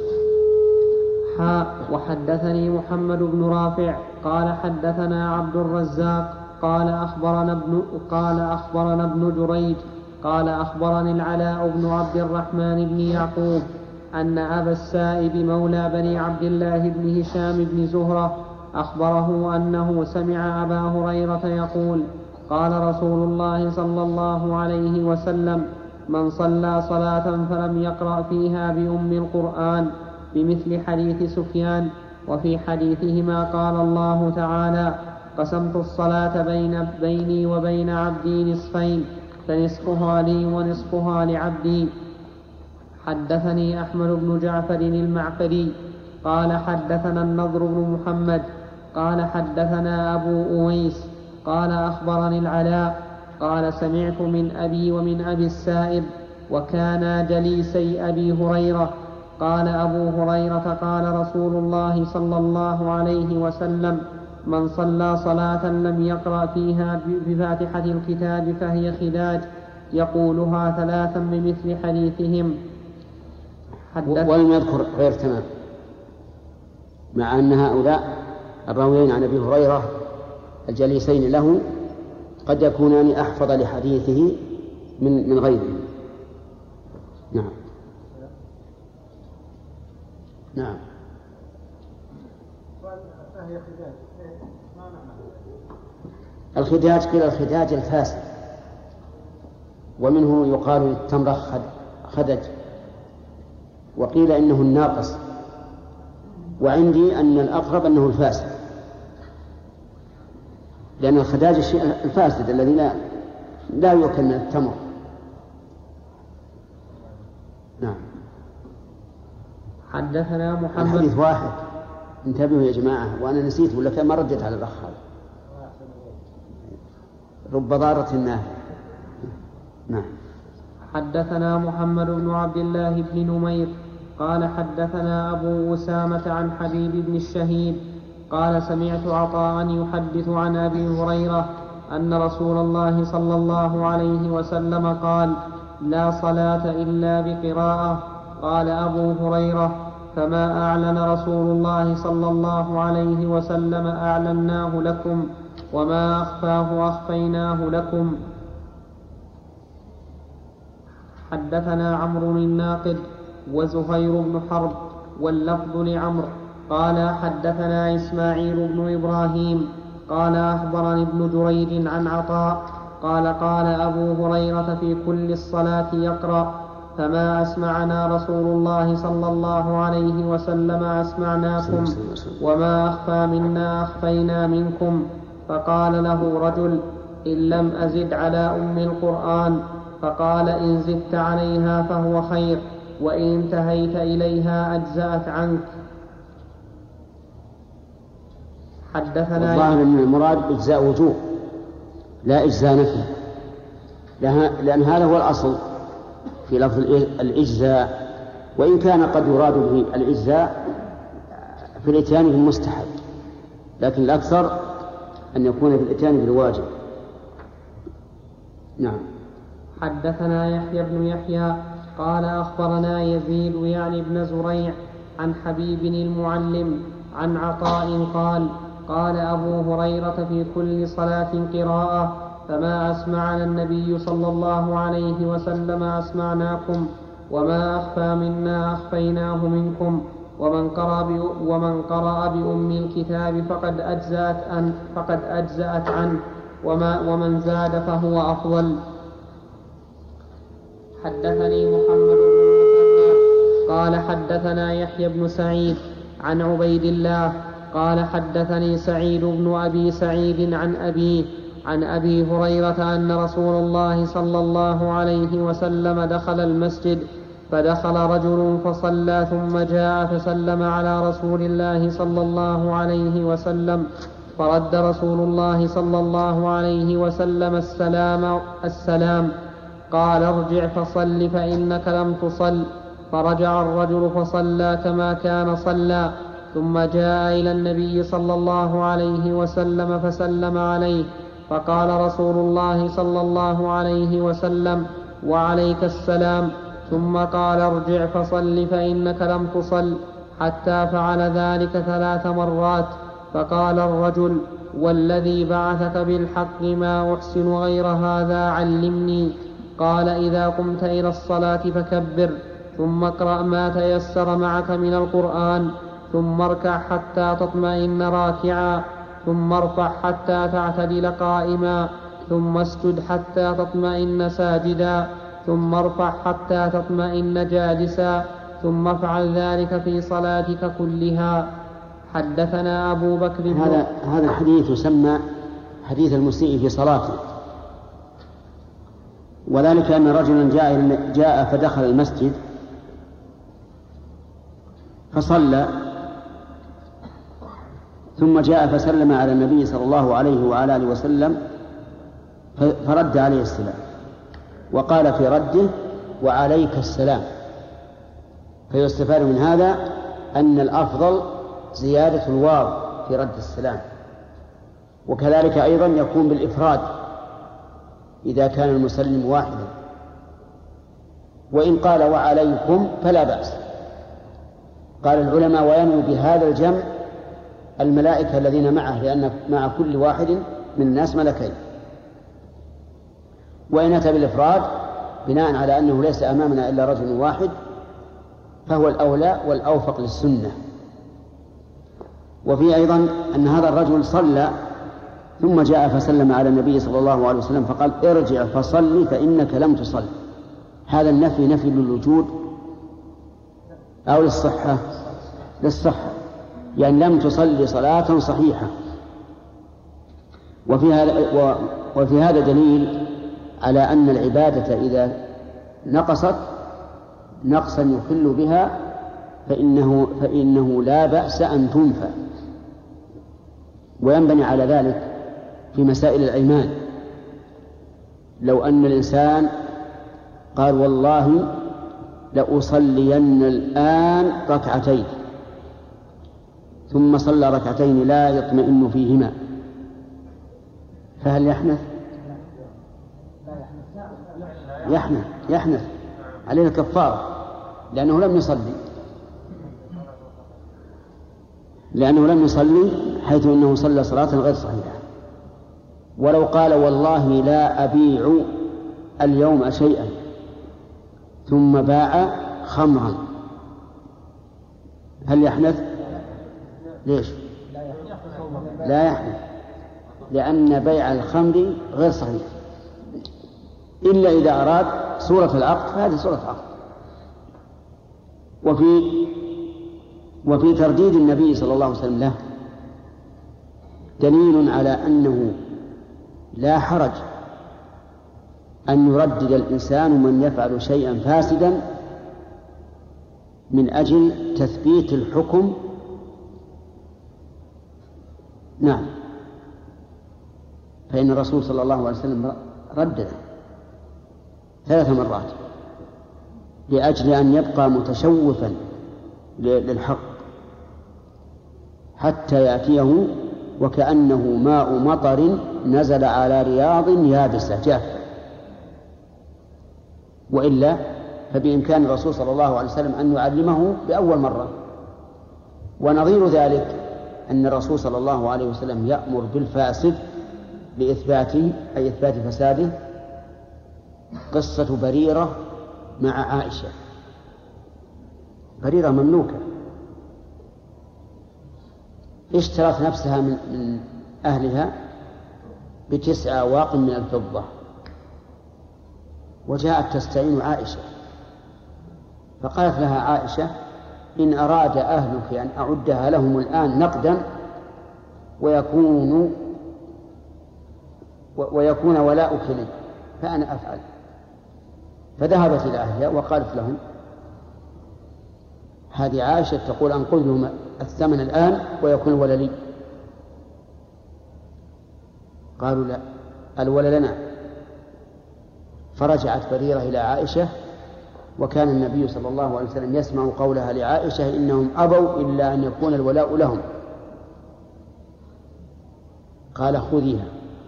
حاء وحدثني محمد بن رافع قال حدثنا عبد الرزاق قال أخبرنا ابن, قال أخبرنا ابن جريج قال أخبرني العلاء بن عبد الرحمن بن يعقوب أن أبا السائب مولى بني عبد الله بن هشام بن زهرة أخبره أنه سمع أبا هريرة يقول قال رسول الله صلى الله عليه وسلم من صلى صلاة فلم يقرأ فيها بأم القرآن بمثل حديث سفيان. وفي حديثهما قال الله تعالى قسمت الصلاة بين بيني وبين عبدي نصفين فنصفها لي ونصفها لعبدي. حدثني أحمد بن جعفر المعقري قال حدثنا النضر بن محمد قال حدثنا أبو أويس قال أخبرني العلاء قال سمعت من أبي ومن أبي السائب وكانا جليسي أبي هريرة قال أبو هريرة قال رسول الله صلى الله عليه وسلم من صلى صلاة لم يقرأ فيها بفاتحة الكتاب فهي خداج يقولها ثلاثا بمثل حديثهم. ولم يذكر غير تمام، مع أن هؤلاء الراويين عن أبي هريرة الجليسين له قد يكونان أحفظ لحديثه من من غيره. نعم نعم. الخداج قيل الخداج الفاسد، ومنه يقال للتمر خدج، وقيل إنه الناقص، وعندي أن الأقرب أنه الفاسد، لأن الخداج الشيء الفاسد الذي لا لا يؤكل من التمر. نعم. حدثنا محمد. الحديث واحد، انتبهوا يا جماعة، وأنا نسيت ولا ما ردت على الأخ هذا. رب ضارة نافعة. نعم. حدثنا محمد بن عبد الله بن نمير قال حدثنا أبو أسامة عن حبيب بن الشهيد قال سمعت عطاء يحدث عن أبي هريرة أن رسول الله صلى الله عليه وسلم قال لا صلاة إلا بقراءة. قال أبو هريرة فما أعلن رسول الله صلى الله عليه وسلم أعلناه لكم، وما أخفاه أخفيناه لكم. حدثنا عمرو الناقد وزهير بن حرب واللفظ لعمرو قال حدثنا إسماعيل بن إبراهيم قال أخبرني ابن جريج عن عطاء قال قال أبو هريرة في كل الصلاة يقرأ فما أسمعنا رسول الله صلى الله عليه وسلم أسمعناكم، وما أخفى منا أخفينا منكم. فقال له رجل إن لم أزد على أم القرآن، فقال إن زدت عليها فهو خير، وإن انتهيت إليها أجزأت عنك. حدثنا الظاهر أن المراد إجزاء وجوب لا إجزاء نفي، لأن هذا هو الأصل في لفظ الإجزاء، وإن كان قد يراد به الإجزاء في الإتيان بالمستحب، لكن الأكثر أن يكون في الإتيان بالواجب. نعم. حدثنا يحيى بن يحيى قال أخبرنا يزيد يعني بن زريع عن حبيب المعلم عن عطاء قال قال أبو هريرة في كل صلاة قراءة فما أسمعنا النبي صلى الله عليه وسلم أسمعناكم، وما أخفى منا أخفيناه منكم، ومن قرأ ومن قرأ بأم الكتاب فقد أجزأت أن فقد أجزأت عنه، وما ومن زاد فهو أفضل. حدثني محمد بن قال حدثنا يحيى بن سعيد عن عبيد الله قال حدثني سعيد بن أبي سعيد عن أبيه عن أبي هريرة أن رسول الله صلى الله عليه وسلم دخل المسجد فدخل رجل فصلى ثم جاء فسلم على رسول الله صلى الله عليه وسلم، فرد رسول الله صلى الله عليه وسلم السلام السلام قال ارجع فصل فإنك لم تصل. فرجع الرجل فصلى كما كان صلى، ثم جاء إلى النبي صلى الله عليه وسلم فسلم عليه، فقال رسول الله صلى الله عليه وسلم وعليك السلام، ثم قال ارجع فصل فإنك لم تصل، حتى فعل ذلك ثلاث مرات. فقال الرجل والذي بعثك بالحق ما أحسن غير هذا علمني. قال إذا قمت إلى الصلاة فكبر، ثم اقرأ ما تيسر معك من القرآن، ثم اركع حتى تطمئن راكعا، ثم ارفع حتى تعتدل قائما، ثم اسجد حتى تطمئن ساجدا، ثم ارفع حتى تطمئن جالسا، ثم افعل ذلك في صلاتك كلها. حدثنا أبو بكر هذا هذا حديث يسمى حديث المسيء في صلاته، وذلك أن رجلا جاء جاء فدخل المسجد فصلى ثم جاء فسلم على النبي صلى الله عليه وعلى آله وسلم فرد عليه السلام، وقال في رده وعليك السلام. فيستفاد من هذا أن الأفضل زيادة الواو في رد السلام، وكذلك أيضا يكون بالإفراد إذا كان المسلم واحدا، وإن قال وعليكم فلا بأس. قال العلماء وينوي بهذا الجمع الملائكة الذين معه، لأن مع كل واحد من الناس ملكين. وإن أتى بالإفراد بناء على أنه ليس أمامنا إلا رجل واحد فهو الأولى والأوفق للسنة. وفي أيضا أن هذا الرجل صلى ثم جاء فسلم على النبي صلى الله عليه وسلم فقال ارجع فصلي فإنك لم تصل. هذا النفي نفي للوجود أو للصحة؟ للصحة، يعني لم تصلي صلاة صحيحة. وفي هذا, وفي هذا دليل على أن العبادة إذا نقصت نقصا يخل بها فإنه, فإنه لا بأس أن تنفى. وينبني على ذلك في مسائل الأيمان. لو أن الإنسان قال والله لأصلين الآن ركعتين ثم صلى ركعتين لا يطمئن فيهما فهل يحنث؟ يحنث يحنث عليه الكفارة لأنه لم يصلي لأنه لم يصلي حيث أنه صلى صلاة غير صحيحة. ولو قال والله لا أبيع اليوم شيئا ثم باع خمرا هل يحنث؟ ليش؟ لا يحنث، لأن بيع الخمر غير صحيح إلا إذا أراد صورة العقد فهذه صورة عقد. وفي وفي ترديد النبي صلى الله عليه وسلم له دليل على أنه لا حرج أن يردد الإنسان من يفعل شيئا فاسدا من أجل تثبيت الحكم. نعم، فإن الرسول صلى الله عليه وسلم ردد ثلاث مرات لأجل أن يبقى متشوفا للحق حتى يأتيه وكأنه ماء مطر نزل على رياض يابسة جافة. وإلا فبإمكان الرسول صلى الله عليه وسلم أن يعلمه بأول مرة. ونظير ذلك أن الرسول صلى الله عليه وسلم يأمر بالفاسد لإثباته أي إثبات فساده قصة بريرة مع عائشة. بريرة مملوكة اشترت نفسها من, من أهلها بتسع أواق من الفضة وجاءت تستعين عائشة فقالت لها عائشة إن أراد أهلك أن أعدها لهم الآن نقدا ويكون ويكون ولاؤك لي فأنا أفعل. فذهبت إلى أهلها وقالت لهم هذه عائشة تقول أنقذ لهم الثمن الآن ويكون الولا لي. قالوا لا الولا لنا. فرجعت بريرة إلى عائشة وكان النبي صلى الله عليه وسلم يسمع قولها لعائشة إنهم أبوا إلا أن يكون الولاء لهم. قال خذيها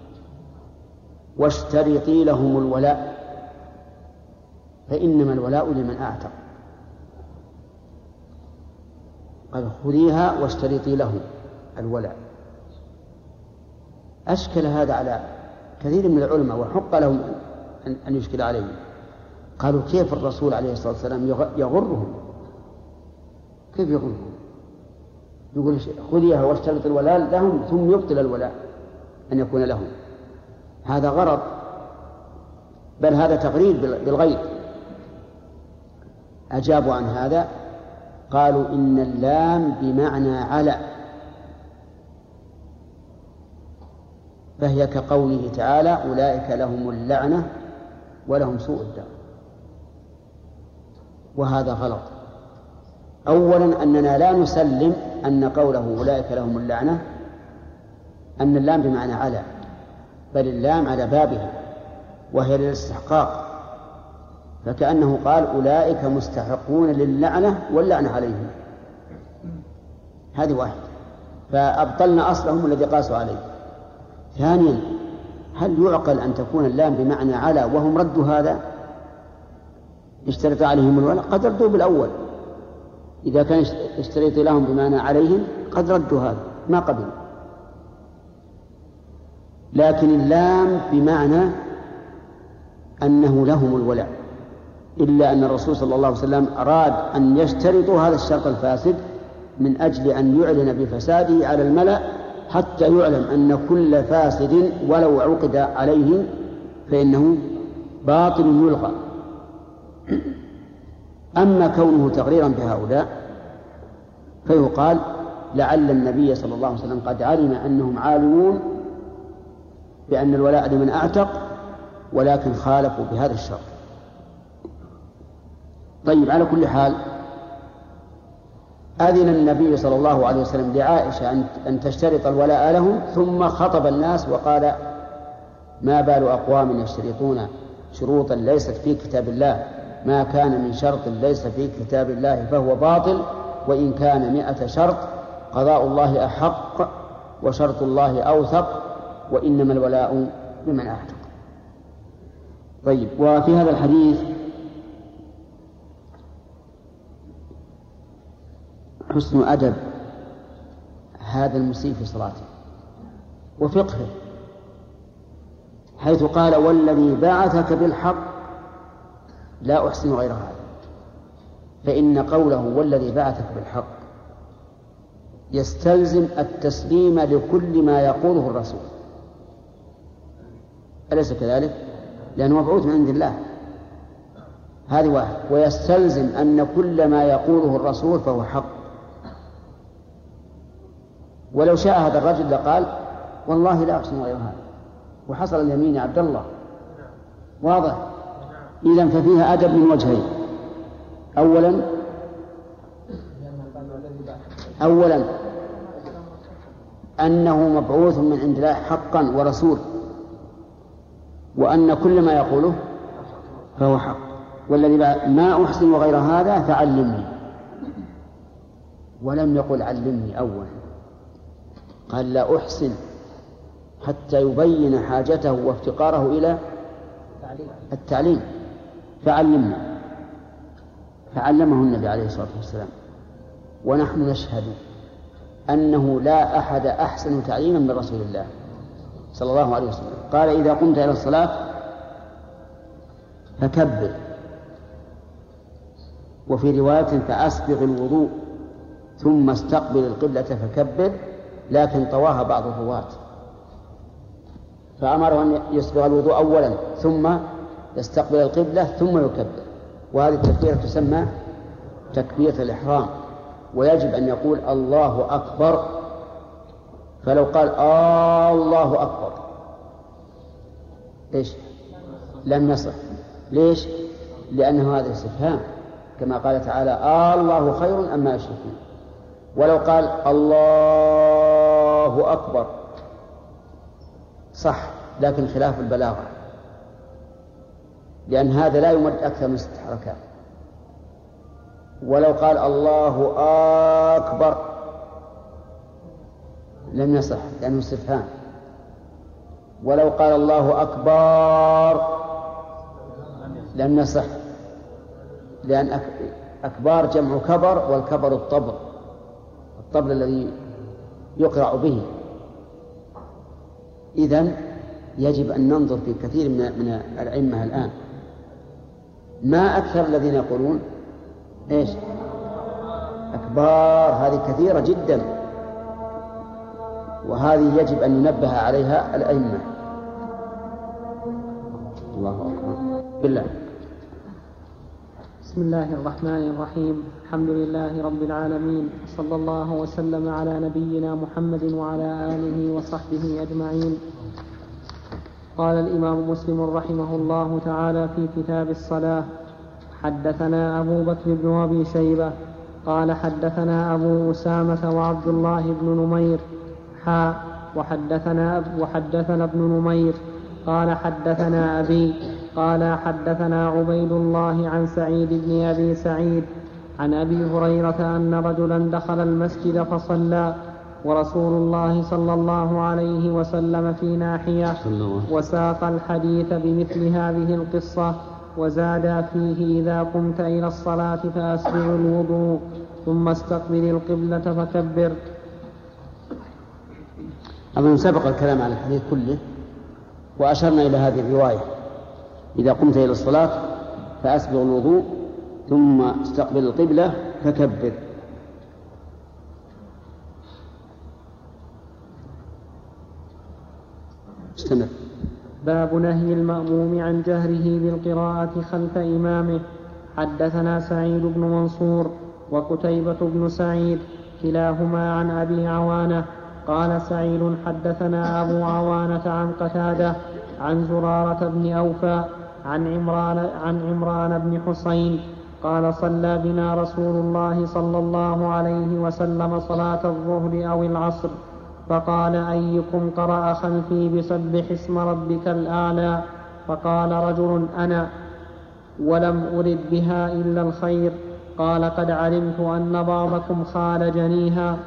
واشترطي لهم الولاء فإنما الولاء لمن أعتق. قال خذيها واشترطي لهم الولاء. أشكل هذا على كثير من العلماء وحق لهم أن يشكل عليهم. قالوا كيف الرسول عليه الصلاة والسلام يغرهم؟ كيف يغرهم؟ يقول خذيها واشترط الولاء لهم ثم يبطل الولاء أن يكون لهم. هذا غرض بل هذا تقرير بالغيب. أجابوا عن هذا قالوا إن اللام بمعنى على فهي كقوله تعالى أولئك لهم اللعنة ولهم سوء الدار. وهذا غلط. أولا أننا لا نسلم أن قوله أولئك لهم اللعنة أن اللام بمعنى على بل اللام على بابها وهي للاستحقاق فكأنه قال أولئك مستحقون للعنة واللعنة عليهم. هذه واحد فأبطلنا أصلهم الذي قاسوا عليه. ثانيا هل يعقل أن تكون اللام بمعنى على وهم ردوا هذا؟ اشترط عليهم الولاء قد ردوا بالأول. إذا كان اشترط لهم بمعنى عليهم قد ردوا هذا ما قبلوا. لكن اللام بمعنى أنه لهم الولاء، إلا أن الرسول صلى الله عليه وسلم أراد أن يشترطوا هذا الشرط الفاسد من أجل أن يعلن بفساده على الملأ، حتى يعلم أن كل فاسد ولو عقد عليه فإنه باطل يلغى. أما كونه تغريرا بهؤلاء فيقال لعل النبي صلى الله عليه وسلم قد علم أنهم عالمون بأن الولاء لمن أعتق، ولكن خالفوا بهذا الشرط. طيب، على كل حال أذن النبي صلى الله عليه وسلم لعائشة أن تشترط الولاء لهم، ثم خطب الناس وقال: ما بال أقوام يشترطون شروطا ليست في كتاب الله، ما كان من شرط ليس في كتاب الله فهو باطل، وإن كان مئة شرط قضاء الله أحق وشرط الله أوثق، وإنما الولاء لمن أعتق. طيب، وفي هذا الحديث حسن أدب هذا المسيء في صلاته وفقهه، حيث قال: والذي بعثك بالحق لا أحسن غير هذا. فإن قوله والذي بعثك بالحق يستلزم التسليم لكل ما يقوله الرسول، أليس كذلك؟ لأنه مبعوث من عند الله، هذه واحد. ويستلزم أن كل ما يقوله الرسول فهو حق. ولو شاء هذا الرجل لقال: والله لا أحسن غير هذا، وحصل اليمين يا عبد الله. واضح؟ إذن ففيها أدب من وجهين: أولا أولا أنه مبعوث من عند الله حقا ورسول، وأن كل ما يقوله فهو حق. والذي ما أحسن غير هذا فعلمني، ولم يقل علمني أولا، قال لا أحسن، حتى يبين حاجته وافتقاره إلى التعليم. فعلمنا، فعلمه النبي عليه الصلاة والسلام. ونحن نشهد أنه لا أحد أحسن تعليما من رسول الله صلى الله عليه وسلم. قال: إذا قمت إلى الصلاة فكبر، وفي رواية: فأسبغ الوضوء ثم استقبل القبلة فكبر، لكن طواها بعض الرواة فأمره أن يسبغ الوضوء أولا ثم يستقبل القبلة ثم يكبر، وهذه التكبيرة تسمى تكبيرة الإحرام. ويجب أن يقول الله أكبر، فلو قال آه الله أكبر إيش؟ لم يصح. ليش؟ لأنه هذا استفهام، كما قال تعالى: آه الله خير أما يشركون. ولو قال الله أكبر صح، لكن خلاف البلاغة، لأن هذا لا يمد أكثر من ست حركات. ولو قال الله أكبر لم يصح لأنه استفهام. ولو قال الله أكبر لم يصح، لأن أكبار جمع كبر، والكبر الطبل، الطبل الذي يقرع به. إذن يجب أن ننظر في كثير من من الأئمة الآن، ما أكثر الذين يقولون إيش؟ أكبار. هذه كثيرة جدا، وهذه يجب أن ينبه عليها الأئمة. الله أكبر. بالله. بسم الله الرحمن الرحيم. الحمد لله رب العالمين، صلى الله وسلم على نبينا محمد وعلى آله وصحبه أجمعين. قال الإمام مسلم رحمه الله تعالى في كتاب الصلاة: حدثنا أبو بكر بن أبي شيبة قال حدثنا أبو أسامة وعبد الله بن نمير حا وحدثنا, وحدثنا ابن نمير قال حدثنا أبي قال حدثنا عبيد الله عن سعيد بن أبي سعيد عن أبي هريرة أن رجلا دخل المسجد فصلى ورسول الله صلى الله عليه وسلم في ناحية، وساق الحديث بمثل هذه القصة، وزاد فيه: إذا قمت إلى الصلاة فأسبغ الوضوء ثم استقبل القبلة فكبر. أظن سبق الكلام عن الحديث كله وأشرنا إلى هذه الرواية: إذا قمت إلى الصلاة فأسبغ الوضوء ثم استقبل القبلة فكبر. استمر. باب نهي المأموم عن جهره بالقراءة خلف إمامه. حدثنا سعيد بن منصور وقتيبة بن سعيد كلاهما عن أبي عوانة قال سعيد حدثنا أبو عوانة عن قتادة عن زرارة بن أوفى عن عمران, عن عمران بن حسين قال صلى بنا رسول الله صلى الله عليه وسلم صلاة الظهر أو العصر فقال أيكم قرأ خلفي بسبح اسم ربك الأعلى؟ فقال رجل أنا، ولم أرد بها إلا الخير. قال قد علمت أن بعضكم خالجنيها.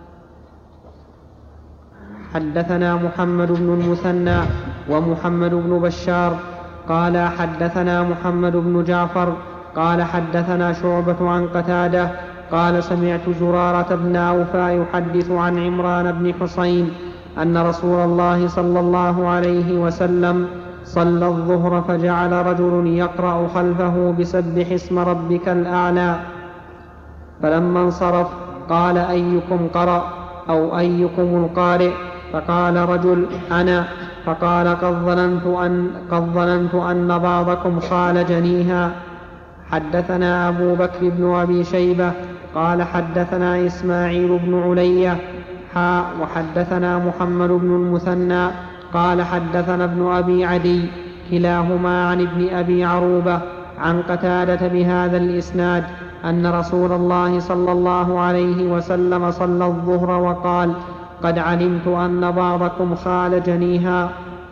حدثنا محمد بن المثنى ومحمد بن بشار قال حدثنا محمد بن جعفر قال حدثنا شعبة عن قتادة قال سمعت زرارة بن أوفى يحدث عن عمران بن حسين أن رسول الله صلى الله عليه وسلم صلى الظهر فجعل رجل يقرأ خلفه بسبح اسم ربك الأعلى، فلما انصرف قال أيكم قرأ أو أيكم القارئ؟ فقال رجل أنا. فقال قد ظننت أن, قد ظننت أن بعضكم خالجنيها. حدثنا أبو بكر بن أبي شيبة قال حدثنا إسماعيل بن علية حاء وحدثنا محمد بن المثنى قال حدثنا ابن أبي عدي كلاهما عن ابن أبي عروبة عن قتادة بهذا الإسناد أن رسول الله صلى الله عليه وسلم صلى الظهر وقال قد علمت أن بعضكم خالجنيها.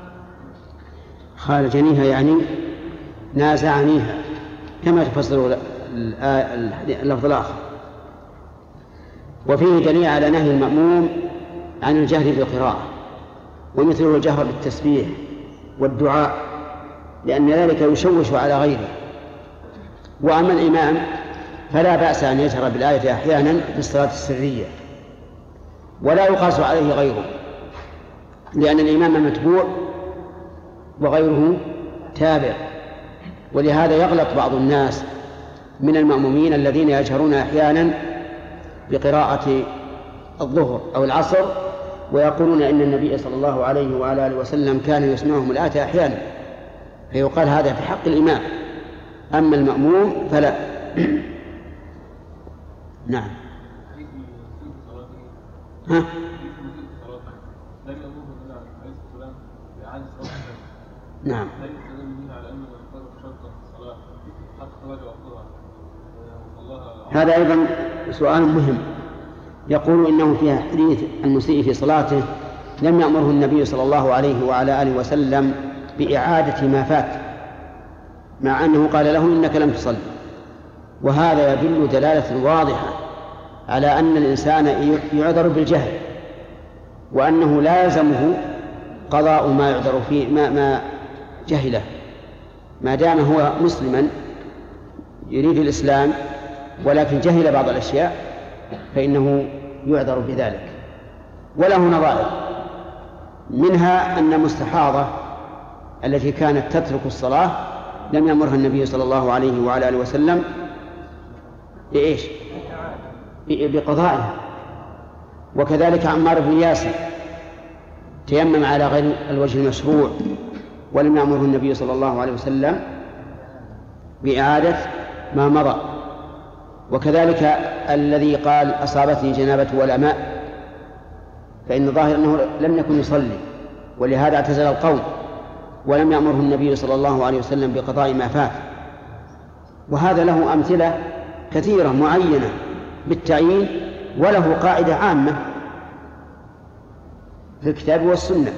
خالجنيها يعني نازعنيها كما تفسر اللفظ الآخر. وفيه دليل على نهي المأموم عن الجهر بالقراءة، ومثله الجهر بالتسبيح والدعاء، لأن ذلك يشوش على غيره. وأما الإمام فلا بأس أن يجهر بالآية أحيانا في الصلاة السرية، ولا يقاس عليه غيره، لأن الإمام متبوع وغيره تابع. ولهذا يغلط بعض الناس من المأمومين الذين يجهرون أحيانا بقراءة الظهر أو العصر ويقولون إن النبي صلى الله عليه وعلى آله وسلم كان يسمعهم الآية أحيانا، فيقال هذا في حق الإمام، أما المأموم فلا. نعم. ها؟ نعم. هذا أيضا سؤال مهم. يقول إنه في حديث المسيء في صلاته لم يأمره النبي صلى الله عليه وعلى آله وسلم بإعادة ما فات، مع أنه قال له إنك لم تصل. وهذا يدل دلالة واضحة على أن الإنسان يعذر بالجهل، وأنه لا يلزمه قضاء ما يعذر فيه ما, ما جهله، ما دام هو مسلما يريد الإسلام ولكن جهل بعض الأشياء فإنه يعذر بذلك. وله نظائر، منها أن المستحاضة التي كانت تترك الصلاة لم يأمرها النبي صلى الله عليه وعلى آله وسلم بإيش؟ بقضائها. وكذلك عمار بن ياسر تيمم على غير الوجه المشروع ولم يأمره النبي صلى الله عليه وسلم بإعادة ما مضى. وكذلك الذي قال أصابتني جنابة ولا ماء، فإن الظاهر أنه لم يكن يصلي ولهذا اعتزل القوم ولم يأمره النبي صلى الله عليه وسلم بقضاء ما فات. وهذا له أمثلة كثيرة معينة بالتعيين، وله قاعدة عامة في الكتاب والسنة: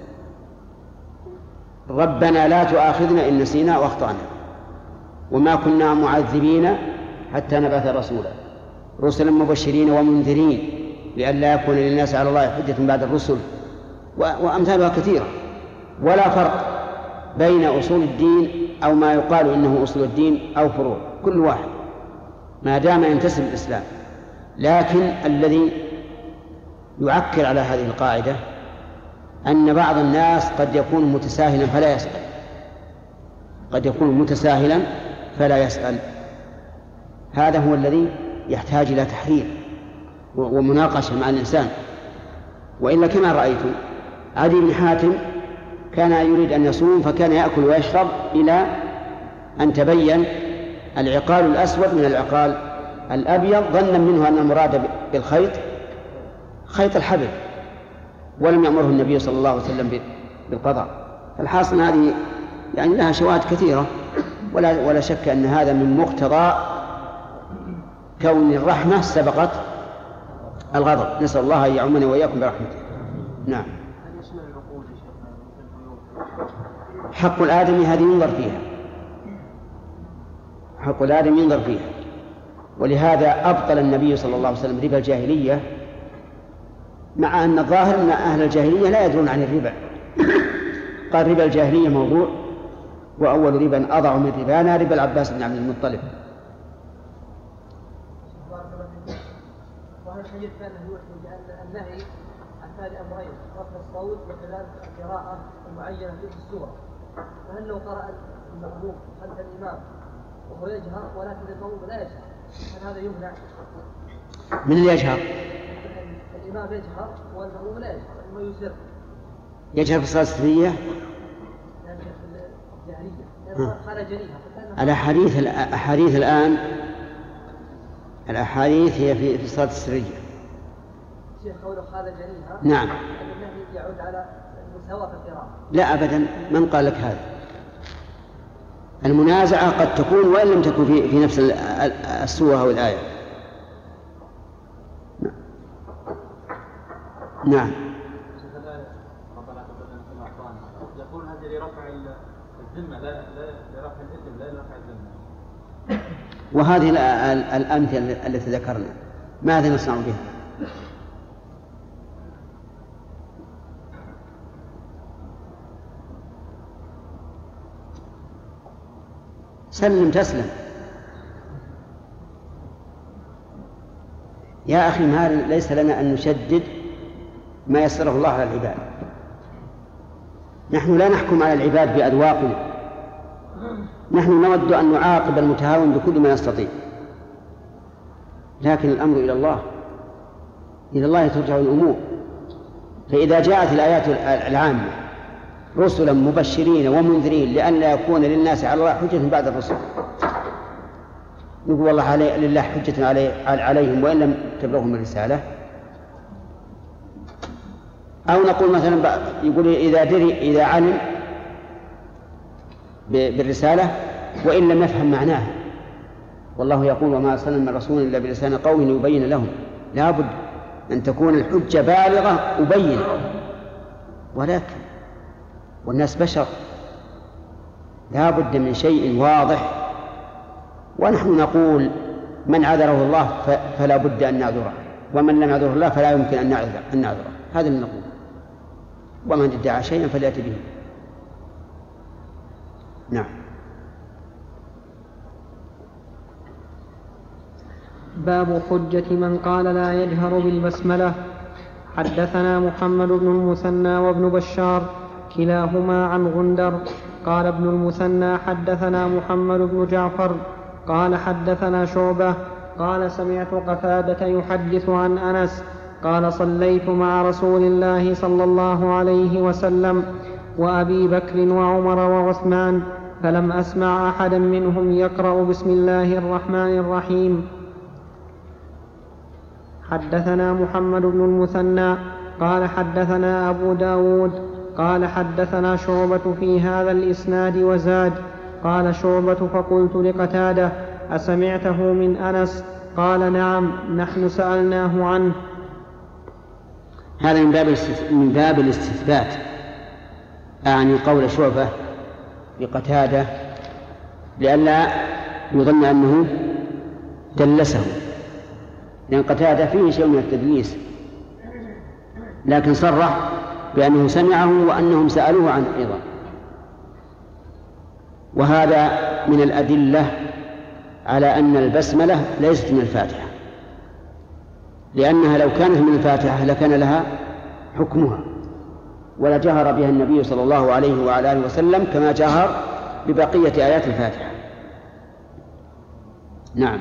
ربنا لا تؤاخذنا إن نسينا وأخطأنا وما كنا معذبين حتى نبعث رسولا رسلا مبشرين ومنذرين لئلا يكون للناس على الله حجة بعد الرسل، وأمثالها كثيرة. ولا فرق بين أصول الدين أو ما يقال إنه أصول الدين أو فروع، كل واحد ما دام ينتسب الإسلام. لكن الذي يعكر على هذه القاعدة أن بعض الناس قد يكون متساهلا فلا يسأل، قد يكون متساهلا فلا يسأل. هذا هو الذي يحتاج إلى تحرير ومناقشة مع الإنسان. وإلا كما رأيت عدي بن حاتم كان يريد أن يصوم فكان يأكل ويشرب إلى أن تبين العقال الأسود من العقال الأبيض، ظنا منه أن المراد بالخيط خيط الحبل، ولم يأمره النبي صلى الله عليه وسلم بالقضاء. فالحاصل هذه يعني لها شواهد كثيرة، ولا, ولا شك أن هذا من مقتضى كون الرحمة سبقت الغضب. نسأل الله أن يعمنا وإياكم برحمته. نعم. حق الآدمي هذه ينظر فيها، حق الآدمي ينظر فيها، ولهذا أبطل النبي صلى الله عليه وسلم ربا الجاهلية، مع أن الظاهر أن أهل الجاهلية لا يدرون عن الربا. قال ربا الجاهلية موضوع، وأول ربا أضع من ربانا ربا العباس بن عبد المطلب. وهذا الحديث كان يوحي بأن النهي عن هذه أمرين، رفع الصوت وكذلك القراءة المعينة في السورة. فهل لو قرأ المأموم خلف الإمام وهو يجهر ولكن المأموم لا يجهر، هل هذا يمنع؟ من اللي يجهر؟ الإمام يجهر والمأموم لا يجهر، إنما يسر. يجهر في الصلاة السرية؟ الأحاديث الأحاديث الآن الأحاديث هي في في الصلاة السرية. شيخ قوله خالد جريها. نعم. النهي يعود على المساواة في القراءة. لا أبدا، من قال لك هذا؟ المنازعة قد تكون وإن لم تكن في في نفس السورة أو الآية. نعم. يقول هذه لرفع الذمة لا لرفع الإثم لا لرفع الذمة. وهذه الأمثلة التي ذكرنا ماذا نصنع بها؟ سلم تسلم يا أخي. ما ليس لنا أن نشدد ما يسره الله على العباد. نحن لا نحكم على العباد بأذواقنا، نحن نود أن نعاقب المتهاون بكل ما نستطيع، لكن الأمر إلى الله، إلى الله ترجع الأمور. فإذا جاءت الآيات العامة رسلا مبشرين ومنذرين لئلا يكون للناس على الله حجة بعد الرسل، نقول والله علي لله حجة علي عليهم وإن لم تبلغهم الرسالة. أو نقول مثلا يقول إذا دري إذا علم بالرسالة وإن لم يفهم معناها، والله يقول وما أرسلنا من رسول إلا بلسان قوم يبين لهم. لا بد أن تكون الحجة بالغة أبين، ولكن والناس بشر، لا بد من شيء واضح. ونحن نقول من عذره الله فلا بد أن نعذره، ومن لم يعذره الله فلا يمكن أن نعذره, أن نعذره. هذا اللي نقول. ومن ادعى شيئا فليأتي به. نعم. باب حجة من قال لا يجهر بالبسملة. حدثنا محمد بن المثنى وابن بشار كلاهما عن غندر قال ابن المثنى حدثنا محمد بن جعفر قال حدثنا شعبة قال سمعت قتادة يحدث عن أنس قال صليت مع رسول الله صلى الله عليه وسلم وأبي بكر وعمر وعثمان فلم أسمع أحدا منهم يقرأ بسم الله الرحمن الرحيم. حدثنا محمد بن المثنى قال حدثنا أبو داود قال حدثنا شعبة في هذا الإسناد وزاد. قال شعبة فقلت لقتادة أسمعته من أنس؟ قال نعم نحن سألناه عنه. هذا من باب من باب الاستثبات، أعني قول شعبة لقتادة لئلا يظن أنه دلسه، لأن قتادة فيه شيء من التدليس، لكن صرح بأنه سمعه وأنهم سألوه عنه أيضا. وهذا من الأدلة على أن البسملة ليست من الفاتحة، لأنها لو كانت من الفاتحة لكان لها حكمها، ولا جهر بها النبي صلى الله عليه وعلى آله وسلم كما جهر ببقية آيات الفاتحة. نعم.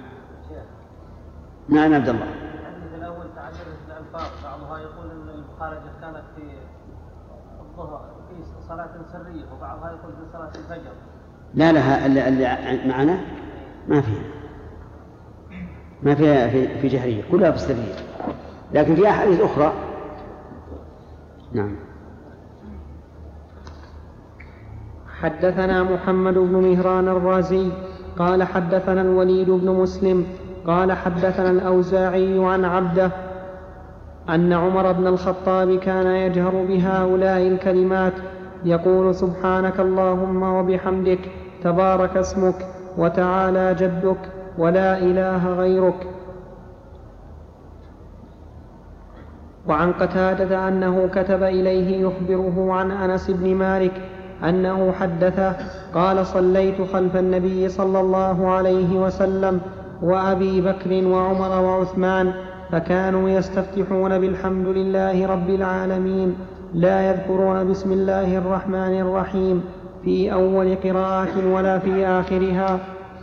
نعم عبد الله. الحديث الأول تعددت الألفاظ، بعضها يقول أن المخارجة كانت في الظهر في صلاة سرية، وبعضها يقول في صلاة الفجر. لا لا اللي معنا ما فيها ما فيها في, في جهرية، كلها في السرية، لكن فيها أحاديث أخرى. نعم. حدثنا محمد بن مهران الرازي قال حدثنا الوليد بن مسلم قال حدثنا الأوزاعي عن عبده أن عمر بن الخطاب كان يجهر بهؤلاء الكلمات يقول سبحانك اللهم وبحمدك تبارك اسمك وتعالى جدك ولا إله غيرك. وعن قتادة أنه كتب إليه يخبره عن أنس بن مالك أنه حدثه قال صليت خلف النبي صلى الله عليه وسلم وأبي بكر وعمر وعثمان فكانوا يستفتحون بالحمد لله رب العالمين لا يذكرون بسم الله الرحمن الرحيم في أول قراءة ولا في آخرها.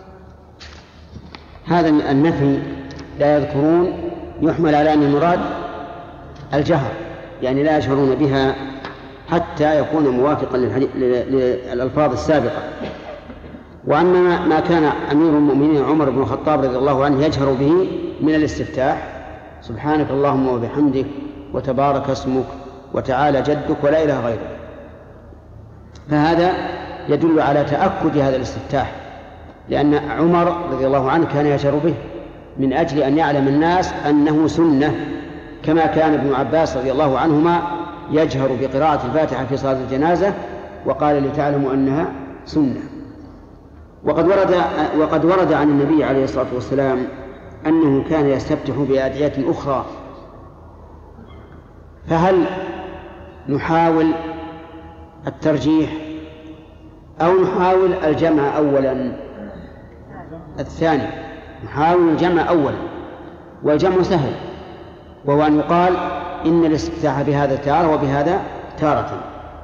هذا النفي لا يذكرون يحمل على أن المراد الجهر، يعني لا يشعرون بها حتى يكون موافقا للألفاظ السابقة. وأما ما كان أمير المؤمنين عمر بن الخطاب رضي الله عنه يجهر به من الاستفتاح سبحانك اللهم وبحمدك وتبارك اسمك وتعالى جدك ولا إله غيرك، فهذا يدل على تأكد هذا الاستفتاح، لأن عمر رضي الله عنه كان يجهر به من أجل أن يعلم الناس أنه سنة، كما كان ابن عباس رضي الله عنهما يجهر بقراءة الفاتحة في صلاة الجنازة وقال لتعلموا أنها سنة. وقد ورد, وقد ورد عن النبي عليه الصلاة والسلام أنه كان يستفتح بأدعية أخرى، فهل نحاول الترجيح أو نحاول الجمع أولا؟ الثاني، نحاول الجمع أولا، والجمع سهل، وهو أن يقال إن الاستفتاح بهذا تارة وبهذا تارة.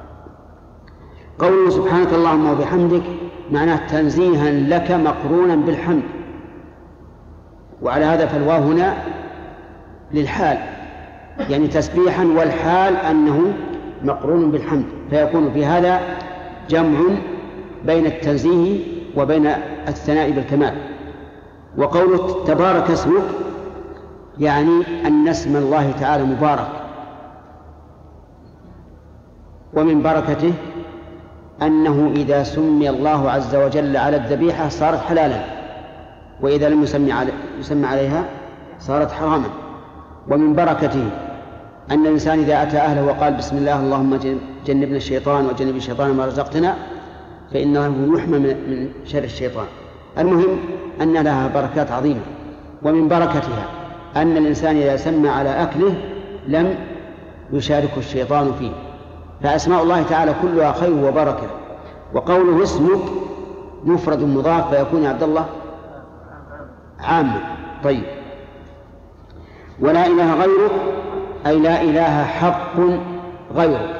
قوله سبحانك اللهم وبحمدك معناه تنزيها لك مقرونا بالحمد، وعلى هذا فالواو هنا للحال، يعني تسبيحا والحال أنه مقرون بالحمد، فيكون في هذا جمع بين التنزيه وبين الثناء بالكمال. وقوله تبارك اسمك يعني أن اسم الله تعالى مبارك، ومن بركته أنه إذا سمي الله عز وجل على الذبيحة صارت حلالا، وإذا لم يسمى علي يسمى عليها صارت حراما. ومن بركته أن الإنسان إذا أتى أهله وقال بسم الله اللهم جنبنا الشيطان وجنب الشيطان ما رزقتنا فإنه يحمى من شر الشيطان. المهم أن لها بركات عظيمة. ومن بركتها أن الإنسان إذا سمى على أكله لم يشاركه الشيطان فيه، فأسماء الله تعالى كلها خير وبركة. وقوله اسمك مفرد مضاف فيكون عبد الله عاما. طيب، ولا إله غيرك أي لا إله حق غيرك،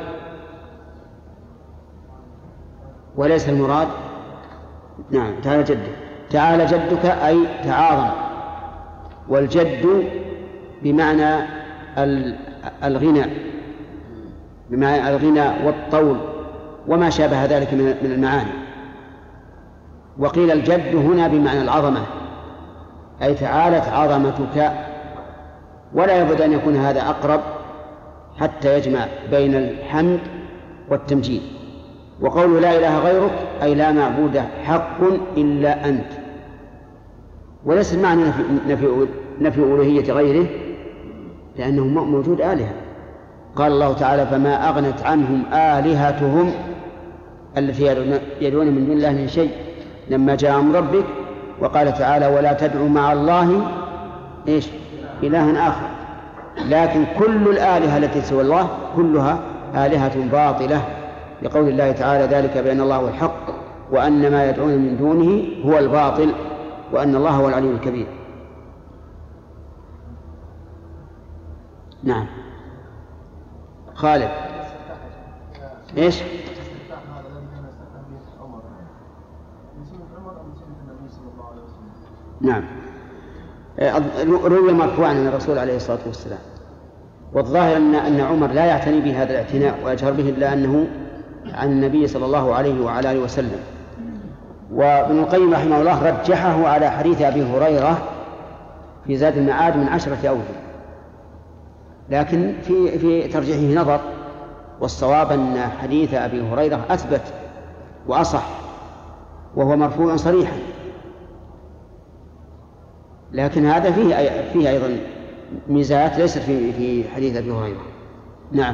وليس المراد نعم تعالى جدك. تعالى جدك أي تعاظم، والجد بمعنى الغنى، بمعنى الغنى والطول وما شابه ذلك من المعاني. وقيل الجد هنا بمعنى العظمة، أي تعالت عظمتك، ولا يبد أن يكون هذا أقرب حتى يجمع بين الحمد والتمجيد. وقول لا إله غيرك أي لا معبود حق إلا أنت، وليس المعنى نفي, نفي, نفي ألوهية غيره، لأنه موجود آلهة. قال الله تعالى فما أغنت عنهم آلهتهم التي يدعون من دون الله من شيء لما جاء أمر ربك. وقال تعالى ولا تدعوا مع الله إيش إلها آخر. لكن كل الآلهة التي سوى الله كلها آلهة باطلة، لقول الله تعالى ذلك بأن الله هو الحق وأن ما يدعون من دونه هو الباطل وأن الله هو العلي الكبير. نعم. خالد. إيش؟ نعم، روي مرفوعا عن الرسول عليه الصلاة والسلام، والظاهر أن أن عمر لا يعتني بهذا الاعتناء ويجهر به إلا أنه عن النبي صلى الله عليه وعلى آله وسلم. وابن القيم رحمه الله رجحه على حديث أبي هريرة في زاد المعاد من عشرة أوجه، لكن في في ترجيحه نظر، والصواب أن حديث أبي هريرة أثبت وأصح وهو مرفوع صريحا، لكن هذا فيه فيه أيضا ميزات ليست في في حديث أبي هريرة. نعم.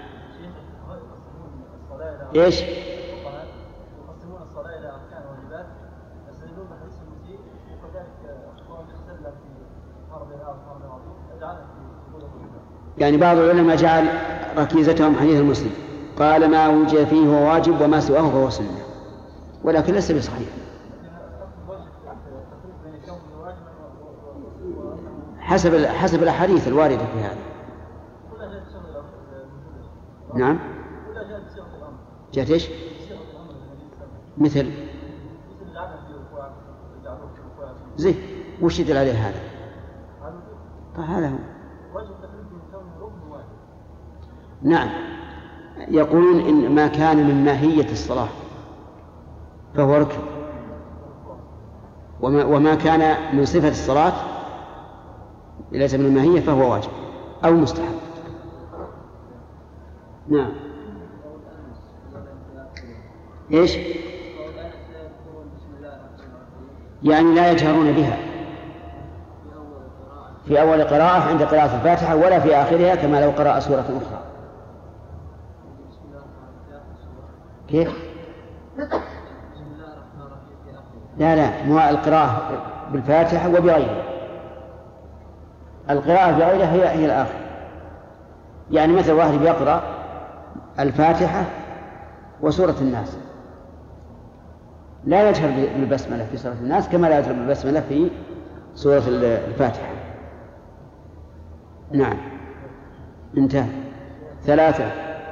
إيش؟ يقسمون الصلاة إلى أركان وواجبات، يستدلون بحديث المسيء وكذلك قول السلة في حرب الأرض حرب العظيم يجعلها في قول الواجبات. يعني بعض العلماء جعل ركيزتهم حديث المسلم، قال ما وجد فيه هو واجب وما سواه فهو سنة، ولكن ليس بصحيح. حسب حسب الأحاديث الواردة في هذا. نعم. جاءت ايش؟ مثل زي وش يدل عليه هذا؟ طيب هذا هو. نعم، يقولون إن ما كان من ماهية الصلاة فهو ركن، وما, وما كان من صفة الصلاة ليس من الماهية فهو واجب أو مستحب. نعم. إيش؟ يعني لا يجهرون بها في أول قراءة عند قراءة الفاتحة ولا في آخرها كما لو قرأ سورة أخرى. كيف؟ لا لا، مو القراءة بالفاتحة وبغيرها، القراءة بغيرها هي هي الآخر. يعني مثل واحد يقرأ الفاتحة وسورة الناس لا يجهر بالبسملة في سورة الناس كما لا يجهر بالبسملة في سورة الفاتحة. نعم، انتهى. ثلاثة.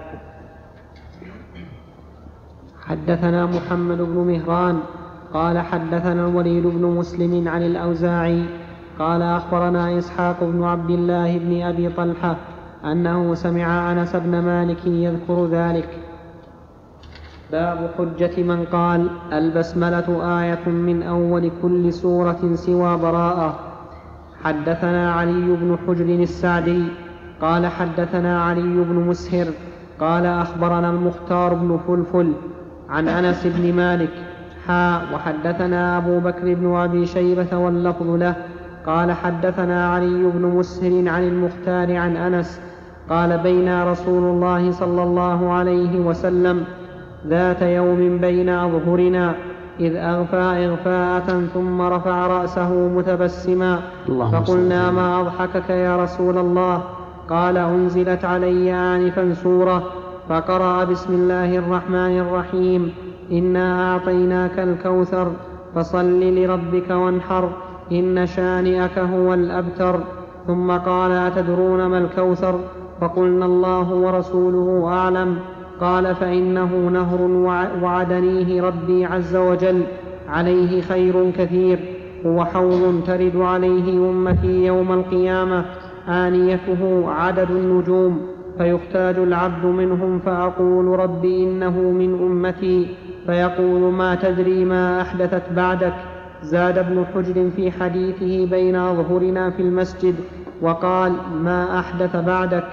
حدثنا محمد بن مهران قال حدثنا الوليد بن مسلم عن الأوزاعي قال أخبرنا إسحاق بن عبد الله بن أبي طلحة أنه سمع أنس بن مالك يذكر ذلك. باب حجة من قال البسملة آية من أول كل سورة سوى براءة. حدثنا علي بن حجر السعدي قال حدثنا علي بن مسهر قال أخبرنا المختار بن فلفل عن أنس بن مالك حا وحدثنا أبو بكر بن أبي شيبة واللفظ له قال حدثنا علي بن مسهر عن المختار عن أنس قال بينا رسول الله صلى الله عليه وسلم ذات يوم بين أظهرنا إذ أغفى إغفاءة ثم رفع رأسه متبسما فقلنا ما أضحكك يا رسول الله؟ قال أنزلت علي آنفا سورة فقرأ بسم الله الرحمن الرحيم إنا أعطيناك الكوثر فصل لربك وانحر إن شانئك هو الأبتر ثم قال أتدرون ما الكوثر؟ فقلنا الله ورسوله أعلم. قال فإنه نهر وعدنيه ربي عز وجل عليه خير كثير هو حوض ترد عليه أمتي يوم القيامة آنيته عدد النجوم فيختاج العبد منهم فأقول ربي إنه من أمتي فيقول ما تدري ما أحدثت بعدك. زاد ابن حجر في حديثه بين أظهرنا في المسجد وقال ما أحدث بعدك.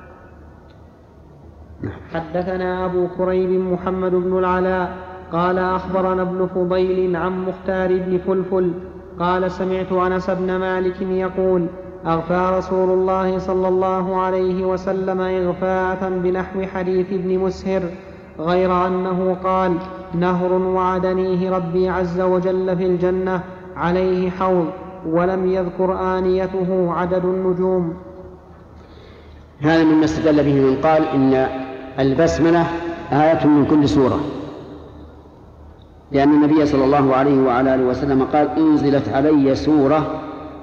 حدثنا أبو كريب محمد بن العلاء قال أخبرنا ابن فضيل عن مختار بن فلفل قال سمعت أنس بن مالك يقول أغفى رسول الله صلى الله عليه وسلم إغفاءة بنحو حديث ابن مسهر غير أنه قال نهر وعدنيه ربي عز وجل في الجنة عليه حوض ولم يذكر آنيته عدد النجوم. هذا مما استدل به من قال إن البسملة آية من كل سورة، لأن النبي صلى الله عليه وعلى آله وسلم قال أنزلت علي سورة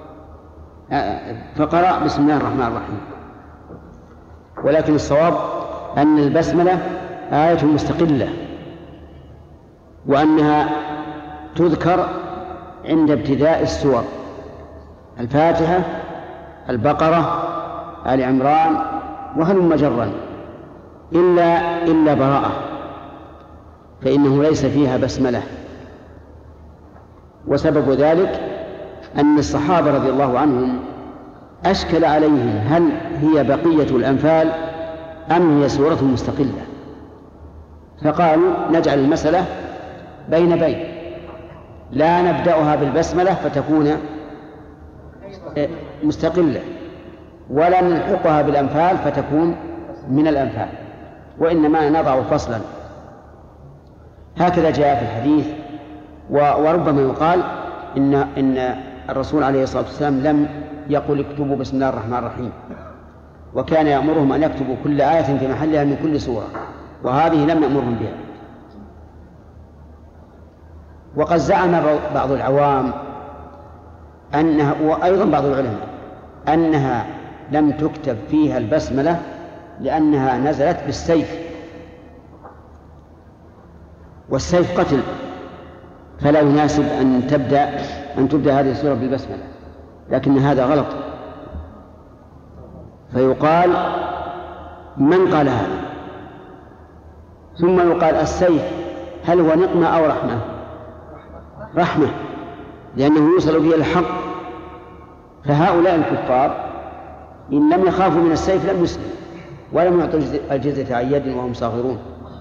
فقرأ بسم الله الرحمن الرحيم، ولكن الصواب أن البسملة آية مستقلة، وأنها تذكر عند ابتداء السور: الفاتحة، البقرة، آل عمران، وهلم جرا، إلا إلا براءة، فإنه ليس فيها بسملة. وسبب ذلك أن الصحابة رضي الله عنهم أشكل عليهم هل هي بقية الأنفال أم هي سورة مستقلة، فقالوا نجعل المسألة بين بين، لا نبدأها بالبسملة فتكون مستقلة، ولا نلحقها بالأنفال فتكون من الأنفال، وإنما نضع فصلا. هكذا جاء في الحديث. وربما يقال إن إن الرسول عليه الصلاة والسلام لم يقل اكتبوا بسم الله الرحمن الرحيم، وكان يأمرهم أن يكتبوا كل آية في محلها من كل سورة، وهذه لم نأمرهم بها. وقد زعم بعض العوام أنها، وأيضا بعض العلماء، أنها لم تكتب فيها البسملة لأنها نزلت بالسيف، والسيف قتل، فلا يناسب أن تبدأ أن تبدأ هذه السورة بالبسملة، لكن هذا غلط. فيقال من قال هذا؟ ثم يقال السيف هل هو نقمة أو رحمة؟ رحمة، لأنه يوصل به الحق. فهؤلاء الكفار إن لم يخافوا من السيف لم يسلموا ولم يعطوا الجزية عن يد وهم صاغرون.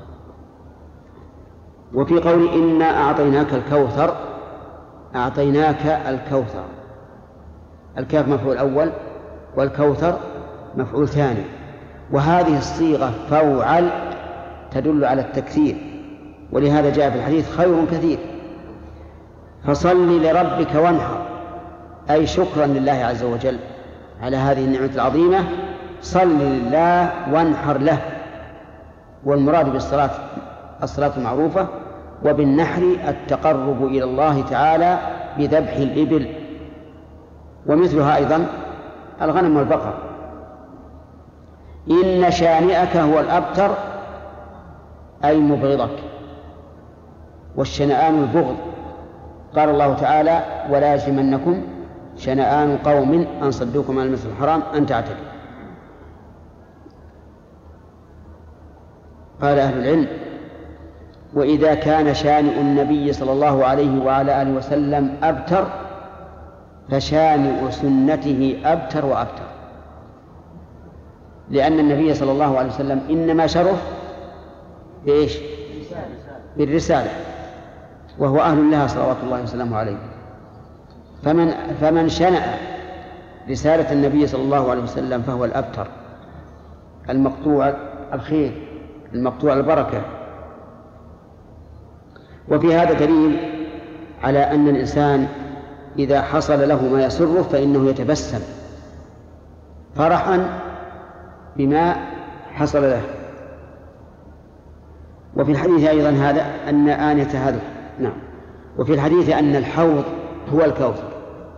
وفي قول إنا أعطيناك الكوثر، أعطيناك الكوثر، الكاف مفعول أول والكوثر مفعول ثاني، وهذه الصيغة فوعل تدل على التكثير، ولهذا جاء في الحديث خير كثير. فصل لربك وانحر، أي شكرا لله عز وجل على هذه النعمة العظيمة، صل لله وانحر له. والمراد بالصلاة الصلاة المعروفة، وبالنحر التقرب إلى الله تعالى بذبح الإبل، ومثلها أيضا الغنم والبقر. إن شانئك هو الأبتر، أي مبغضك، والشنآن البغض. قال الله تعالى ولا يجرمنكم شنآن قوم أن صدوكم عن المسجد الحرام أن تعتدوا. قال أهل العلم وإذا كان شانئ النبي صلى الله عليه وعلى آله وسلم أبتر فشانئ سنته أبتر وأبتر، لأن النبي صلى الله عليه وسلم إنما شرف بإيش؟ بالرسالة، وهو أهل لها صلوات الله وسلامه عليه. فمن, فمن شنأ رسالة النبي صلى الله عليه وسلم فهو الأبتر، المقطوع الخير، المقطوع البركة. وفي هذا دليل على أن الإنسان إذا حصل له ما يسره فإنه يتبسم فرحا بما حصل له. وفي الحديث أيضا هذا أن آنية هذا نعم وفي الحديث أن الحوض هو الكوثر،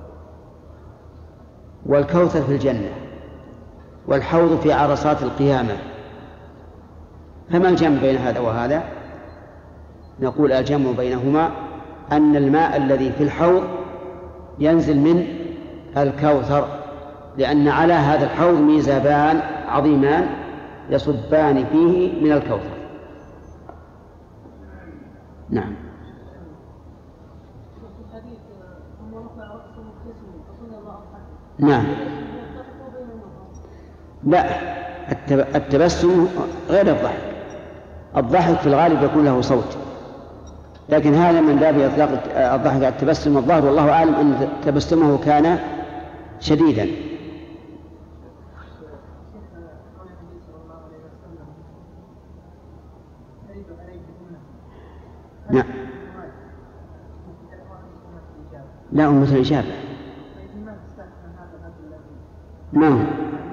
والكوثر في الجنة، والحوض في عرصات القيامة. فما الجمع بين هذا وهذا؟ نقول الجمع بينهما أن الماء الذي في الحوض ينزل من الكوثر، لأن على هذا الحوض ميزابان عظيمان يصبان فيه من الكوثر. نعم. نعم. لا، التبسم غير الضحك. الضحك في الغالب يكون له صوت، لكن هذا من باب إطلاق الضحك على التبسم. الظاهر والله أعلم أن تبسمه كان شديدا. نعم. لا، أمة الإجابة. نعم.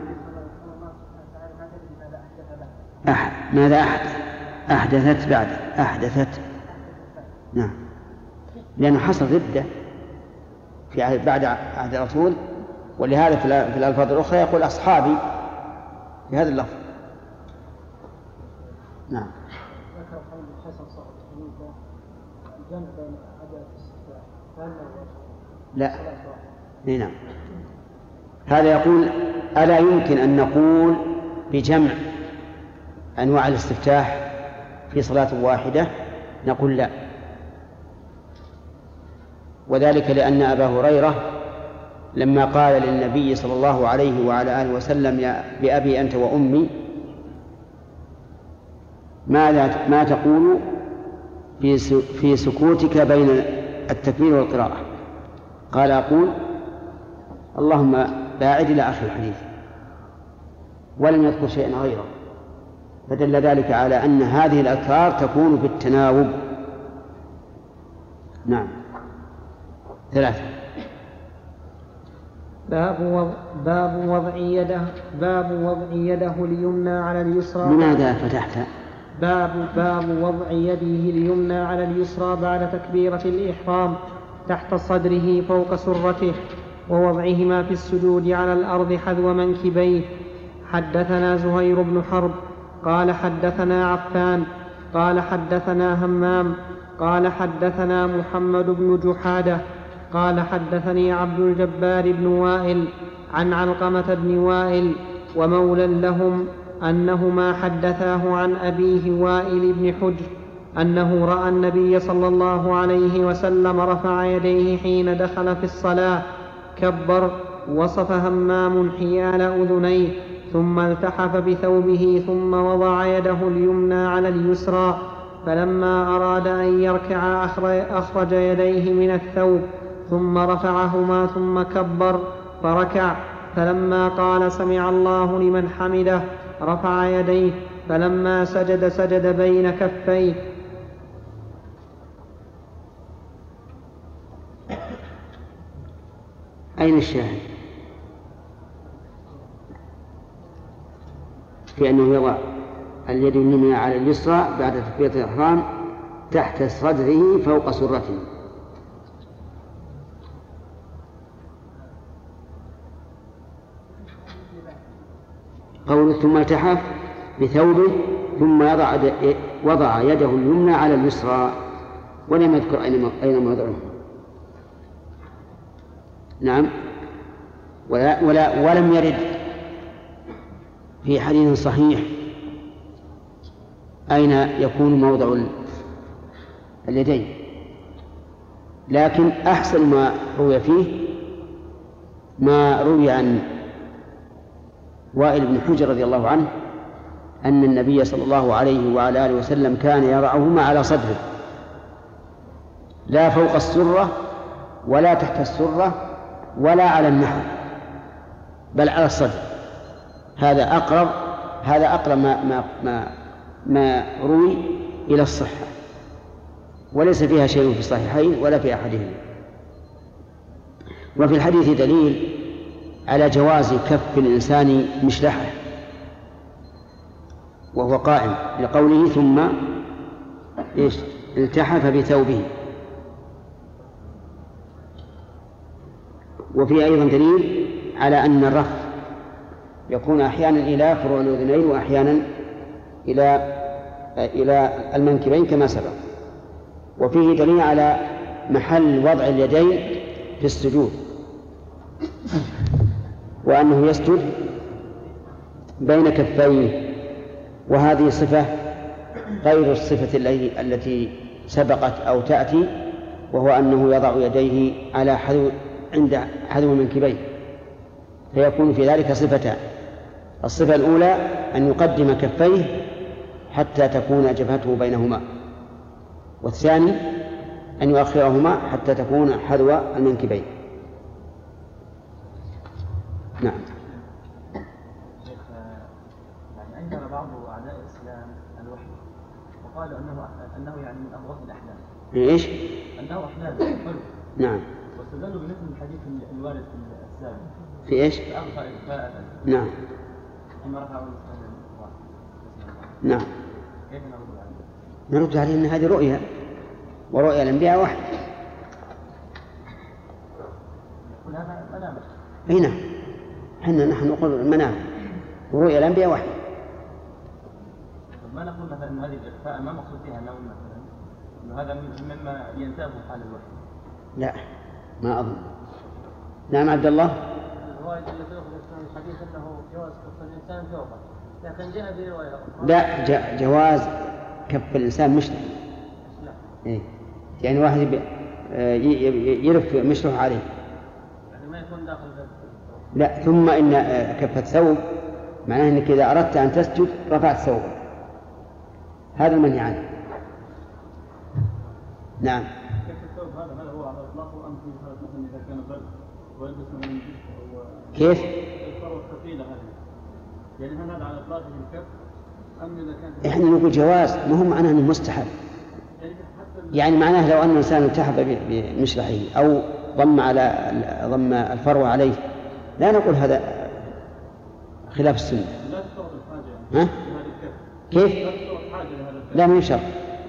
أحد ماذا أحدث أحدثت بعد أحدثت نعم، لأنه حصل ردة في بعد عهد الرسول، ولهذا في الألفاظ الأخرى يقول أصحابي في هذا اللفظ. نعم. ذكر محمد بن حسن صاحب الحنيفة الجمع بين أداة الاستفتاح هل لا؟ إيه نعم. هذا يقول ألا يمكن أن نقول بجمع أنواع الاستفتاح في صلاة واحدة؟ نقول لا، وذلك لأن أبا هريرة لما قال للنبي صلى الله عليه وعلى آله وسلم يا بأبي أنت وأمي ماذا ما تقول في في سكوتك بين التكبير والقراءة؟ قال أقول اللهم باعد إلى آخر الحديث، ولم يذكر شيئا غيره، فدل ذلك على أن هذه الأذكار تكون بالتناوب. نعم. ثلاثة. باب وضع باب وضع يده باب وضع يده اليمنى على اليسرى. لماذا فتحت؟ باب باب وضع يده اليمنى على اليسرى بعد تكبيرة الإحرام تحت صدره فوق سرته، ووضعهما في السجود على الأرض حذو منكبيه. حدثنا زهير بن حرب قال حدثنا عفان قال حدثنا همام قال حدثنا محمد بن جحادة قال حدثني عبد الجبار بن وائل عن علقمة بن وائل ومولى لهم أنهما حدثاه عن أبيه وائل بن حجر أنه رأى النبي صلى الله عليه وسلم رفع يديه حين دخل في الصلاة كبر. وصف همام حيال أذنيه ثم التحف بثوبه ثم وضع يده اليمنى على اليسرى، فلما أراد أن يركع أخرج يديه من الثوب ثم رفعهما ثم كبر فركع، فلما قال سمع الله لمن حمده رفع يديه، فلما سجد سجد بين كفيه. أين الشاهد؟ في أنه يضع اليد اليمنى على اليسرى بعد تكبيرة الإحرام تحت صدره فوق سرته. قوله ثم التحف بثوبه ثم يضع وضع يده اليمنى على اليسرى، ولم يذكر أين موضعه. نعم. ولا ولا ولم يرد في حديث صحيح أين يكون موضع اليدين، لكن أحسن ما روي فيه ما روي عن وائل بن حجر رضي الله عنه أن النبي صلى الله عليه وعلى آله وسلم كان يضعهما على صدره لا فوق السرة ولا تحت السرة ولا على النحر، بل على الصدر. هذا أقرب هذا أقرب ما ما ما, ما روي إلى الصحة، وليس فيها شيء في الصحيحين ولا في أحدهما. وفي الحديث دليل على جواز كف الإنسان مشلحه وهو قائم لقوله ثم إيش التحف بثوبه. وفي أيضا دليل على أن الرفع يكون أحيانا إلى فروع الأذنين وأحيانا إلى إلى المنكبين كما سبق. وفيه دليل على محل وضع اليدين في السجود، وأنه يسجد بين كفيه، وهذه صفة غير الصفة التي سبقت أو تأتي، وهو أنه يضع يديه على حذو عند حذو المنكبين، فيكون في ذلك صفتان: الصفة الأولى أن يقدم كفيه حتى تكون جبهته بينهما، والثاني أن يؤخرهما حتى تكون حذو المنكبين. نعم. شيخ، يعني عندنا بعض أعداء الإسلام الوحي وقالوا أنه أنه يعني من أبغض الأحلام. إيش؟ أنه أحلام حلو. نعم. واستدلوا بمثل الحديث الوارد في السابق. في إيش؟ في أغفى إغفاء. نعم. أما رفعوا نعم. كيف نرد عليه؟ نرد عليه أن هذه رؤيا، ورؤيا الأنبياء وحي. يقول هذا منام. أي نعم، حنا نحن نقول المنام ورؤيا الأنبياء وحي. ما نقول مثلا أن هذه الإخفاء ما مقصود فيها نوم مثلا، أنه هذا مما ينتابه حال الوحي. لا ما أظن. نعم عبد الله. الرواية التي تأخذ في الحديث أنه جواز كف الإنسان فوقه، لكن جاء في رواية لا جاء جواز كف الإنسان مشلح. إيه يعني واحد يلف مشلح عليه. يعني ما يكون داخل ذلك. لا ثم إن كفة ثوب معناه أنك إذا أردت أن تسجد رفعت ثوبك، هذا المنهي عنه. نعم. كيف الثوب هذا هذا هو على إطلاقه أم في حالة مثلا إذا كان برد ويلبس من كيف؟ الفروة الثقيلة هذه، يعني هل هذا على إطلاقه الكف أم إذا كان؟ إحنا نقول جواز، ما هو معناه أنه مستحب. يعني معناه لو أن الإنسان التحف بمشلحه أو ضم على ضم الفروة عليه لا نقول هذا خلاف السنة. لا تشترط الحاجة. ها؟ كيف؟ لا تشترط حاجة لهذا الكف. لا من شرط.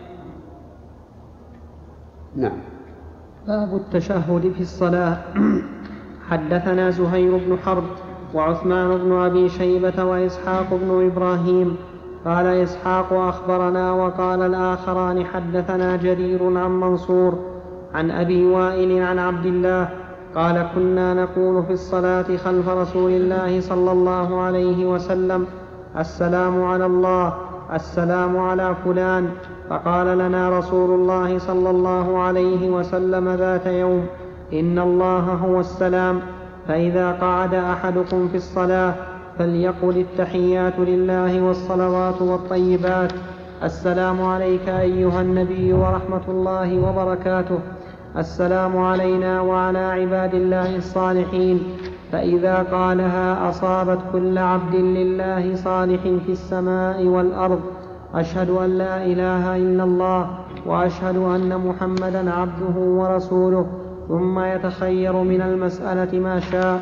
نعم. باب التشهد في الصلاة. حدثنا زهير بن حرب وعثمان بن أبي شيبة وإسحاق بن إبراهيم. قال إسحاق أخبرنا وقال الآخران حدثنا جرير عن منصور عن أبي وائل عن عبد الله قال كنا نقول في الصلاة خلف رسول الله صلى الله عليه وسلم السلام على الله السلام على فلان، فقال لنا رسول الله صلى الله عليه وسلم ذات يوم إن الله هو السلام، فإذا قعد أحدكم في الصلاة فليقل التحيات لله والصلوات والطيبات السلام عليك أيها النبي ورحمة الله وبركاته، السلام علينا وعلى عباد الله الصالحين، فإذا قالها أصابت كل عبد لله صالح في السماء والأرض، أشهد أن لا إله إلا الله وأشهد أن محمدا عبده ورسوله، ثم يتخير من المسألة ما شاء.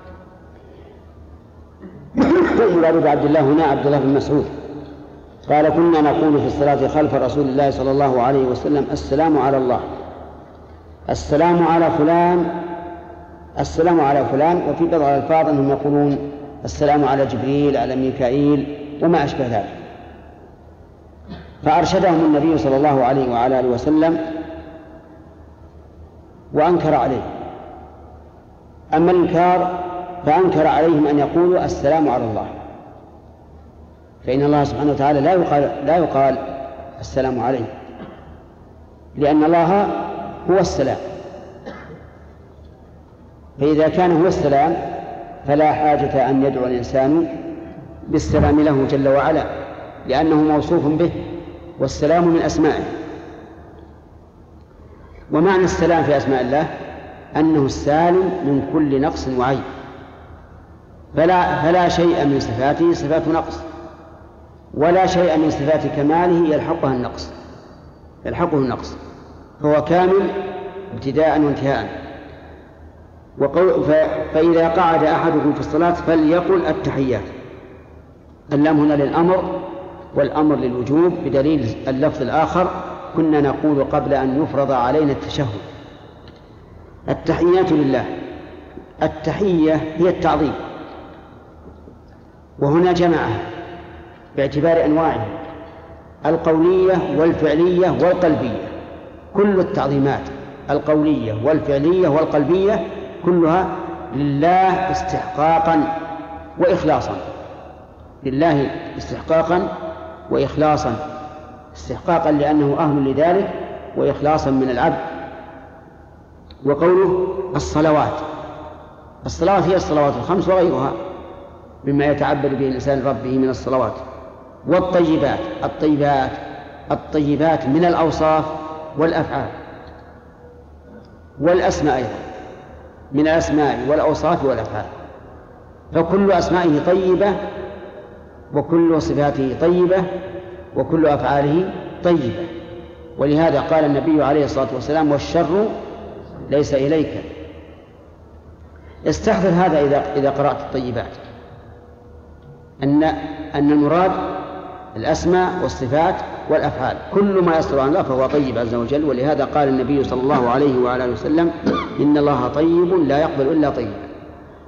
يراد عبد الله هنا عبد الله بن مسعود قال كنا نقول في الصلاة خلف رسول الله صلى الله عليه وسلم السلام على الله السلام على فلان السلام على فلان، وفي بعض الألفاظ أنهم يقولون السلام على جبريل على ميكائيل وما أشبه ذلك. فأرشدهم النبي صلى الله عليه وعلى آله وسلم وأنكر عليه. أما الإنكار فأنكر عليهم أن يقولوا السلام على الله، فإن الله سبحانه وتعالى لا يقال, لا يقال السلام عليه، لأن الله هو السلام، فإذا كان هو السلام فلا حاجة أن يدعو الإنسان بالسلام له جل وعلا، لأنه موصوف به، والسلام من أسمائه. ومعنى السلام في أسماء الله أنه السالم من كل نقص وعيب، فلا, فلا شيء من صفاته صفات نقص، ولا شيء من صفات كماله يلحقها النقص يلحقه النقص فهو كامل ابتداء وانتهاء. وقول فإذا قعد أحدكم في الصلاة فليقل التحيات. اللام هنا للأمر والأمر للوجوب بدليل اللفظ الآخر كنا نقول قبل أن يفرض علينا التشهد التحيات لله. التحية هي التعظيم، وهنا جمعها باعتبار أنواعها القولية والفعلية والقلبية. كل التعظيمات القولية والفعلية والقلبية كلها لله استحقاقا وإخلاصا، لله استحقاقا وإخلاصا، استحقاقا لأنه أهل لذلك وإخلاصا من العبد. وقوله الصلوات، الصلوات هي الصلوات الخمس وغيرها مما يتعبد به الإنسان ربه من الصلوات. والطيبات، الطيبات الطيبات من الأوصاف والأفعال والأسماء أيضا، من الأسماء والأوصاف والأفعال، فكل أسمائه طيبة وكل صفاته طيبة وكل أفعاله طيبة. ولهذا قال النبي عليه الصلاة والسلام والشر ليس إليك. استحضر هذا إذا إذا قرأت الطيبات أن أن المراد الأسماء والصفات والأفعال، كل ما يصدر عن الله فهو طيب عز وجل. ولهذا قال النبي صلى الله عليه وعلى آله وسلم إن الله طيب لا يقبل إلا طيب،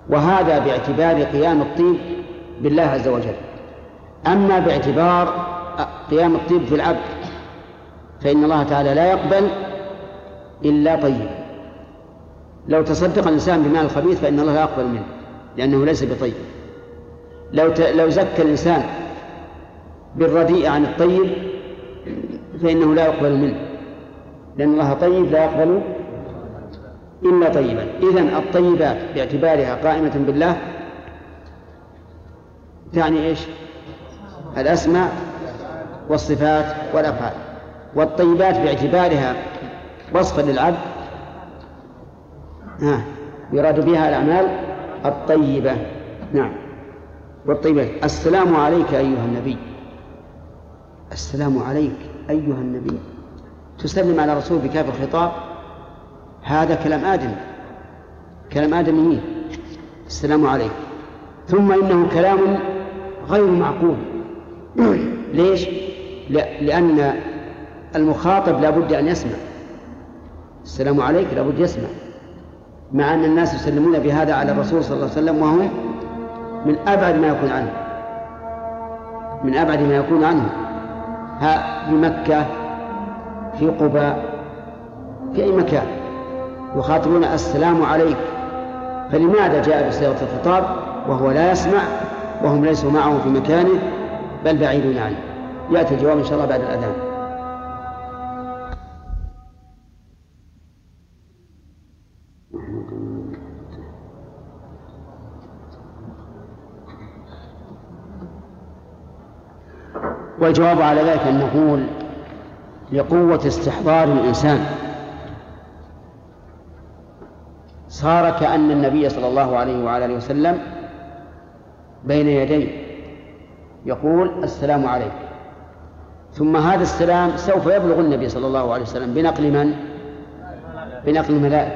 وهذا باعتبار قيام الطيب بالله عز وجل. أما باعتبار قيام الطيب في العبد، فإن الله تعالى لا يقبل إلا طيب. لو تصدق الإنسان بمال الخبيث فإن الله لا يقبل منه لأنه ليس بطيب. لو ت... لو زكى الإنسان بالرديء عن الطيب فإنه لا يقبل منه لأن الله طيب لا يقبل إلا طيبا. إذن الطيبات باعتبارها قائمة بالله تعني إيش؟ الأسماء والصفات والأفعال، والطيبات باعتبارها وصفا للعبد ها يراد بها الأعمال الطيبة. نعم. والطيبات. السلام عليك أيها النبي. السلام عليك أيها النبي، تسلم على رسول بكاف الخطاب، هذا كلام آدم، كلام آدميين. السلام عليك. ثم إنه كلام غير معقول. ليش؟ لأن المخاطب لا بد أن يسمع. السلام عليك لا بد يسمع، مع أن الناس يسلمون بهذا على الرسول صلى الله عليه وسلم وهم من أبعد ما يكون عنه، من أبعد ما يكون عنه، ها في مكة، في قباء، في أي مكان يخاطبون السلام عليك. فلماذا جاء بصيغة الخطاب وهو لا يسمع وهم ليسوا معه في مكانه بل بعيدون عنه؟ يأتي الجواب إن شاء الله بعد الأذان. والجواب على ذلك أن نقول لقوة استحضار الإنسان صار كأن النبي صلى الله عليه وعلى آله وسلم بين يديه يقول السلام عليك، ثم هذا السلام سوف يبلغ النبي صلى الله عليه وسلم بنقل من؟ بنقل الملائكة.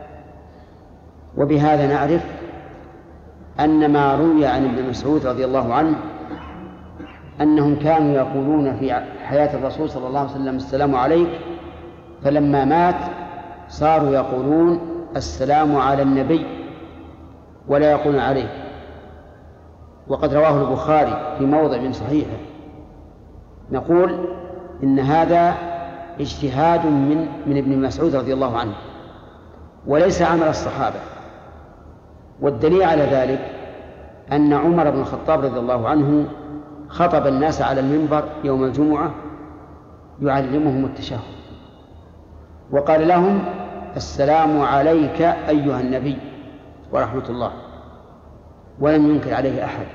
وبهذا نعرف أن ما روي عن ابن مسعود رضي الله عنه أنهم كانوا يقولون في حياة الرسول صلى الله عليه وسلم السلام عليك، فلما مات صاروا يقولون السلام على النبي ولا يقولون عليه. وقد رواه البخاري في موضع من صحيحه. نقول إن هذا اجتهاد من من ابن مسعود رضي الله عنه وليس عمل الصحابة. والدليل على ذلك أن عمر بن الخطاب رضي الله عنه خطب الناس على المنبر يوم الجمعة يعلمهم التشهد وقال لهم السلام عليك أيها النبي ورحمة الله، ولم ينكر عليه أحد.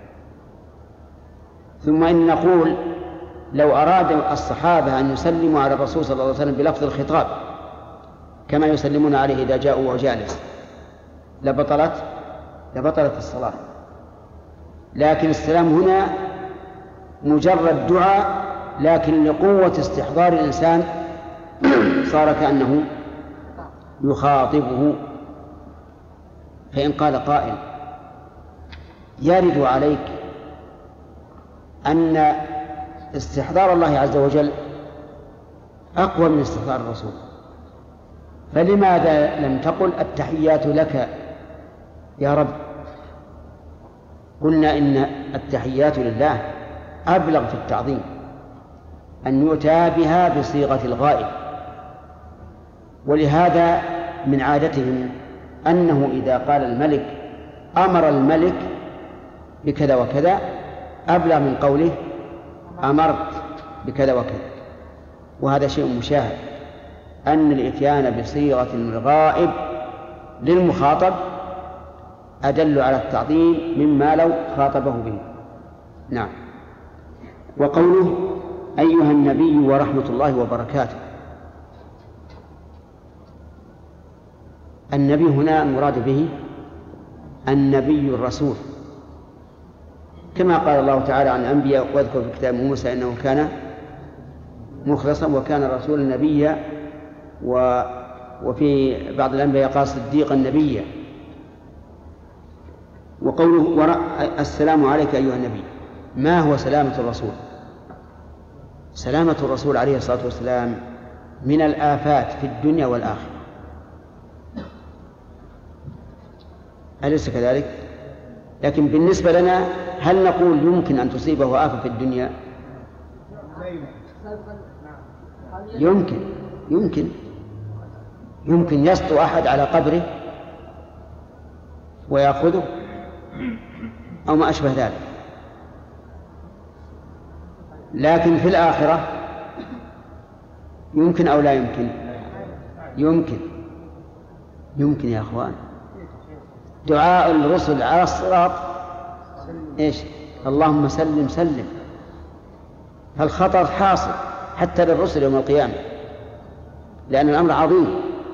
ثم إن نقول لو أراد الصحابة أن يسلموا على الرسول صلى الله عليه وسلم بلفظ الخطاب كما يسلمون عليه إذا جاءوا وجالس لبطلت لبطلت الصلاة. لكن السلام هنا مجرد دعاء، لكن لقوة استحضار الإنسان صار كأنه يخاطبه. فإن قال قائل يرد عليك أن استحضار الله عز وجل أقوى من استحضار الرسول، فلماذا لم تقل التحيات لك يا رب؟ قلنا إن التحيات لله أبلغ في التعظيم، أن يؤتى بها بصيغة الغائب. ولهذا من عادتهم أنه إذا قال الملك أمر الملك بكذا وكذا أبلغ من قوله أمرت بكذا وكذا. وهذا شيء مشاهد، أن الإتيان بصيغة الغائب للمخاطب أدل على التعظيم مما لو خاطبه به. نعم. وقوله أيها النبي ورحمة الله وبركاته، النبي هنا المراد به النبي الرسول، كما قال الله تعالى عن الأنبياء واذكر في كتاب موسى إنه كان مخلصا وكان رسولا نبيا، وفي بعض الأنبياء قال صديقا نبيا. وقوله السلام عليك أيها النبي، ما هو سلامة الرسول؟ سلامة الرسول عليه الصلاة والسلام من الآفات في الدنيا والآخرة، أليس كذلك؟ لكن بالنسبة لنا هل نقول يمكن أن تصيبه آفة في الدنيا؟ يمكن يمكن يمكن يسطو أحد على قبره ويأخذه أو ما أشبه ذلك، لكن في الآخرة يمكن أو لا يمكن؟ يمكن يمكن يا أخوان. دعاء الرسل على الصراط إيش؟ اللهم سلم سلم. فالخطر حاصل حتى للرسل يوم القيامة، لأن الأمر عظيم.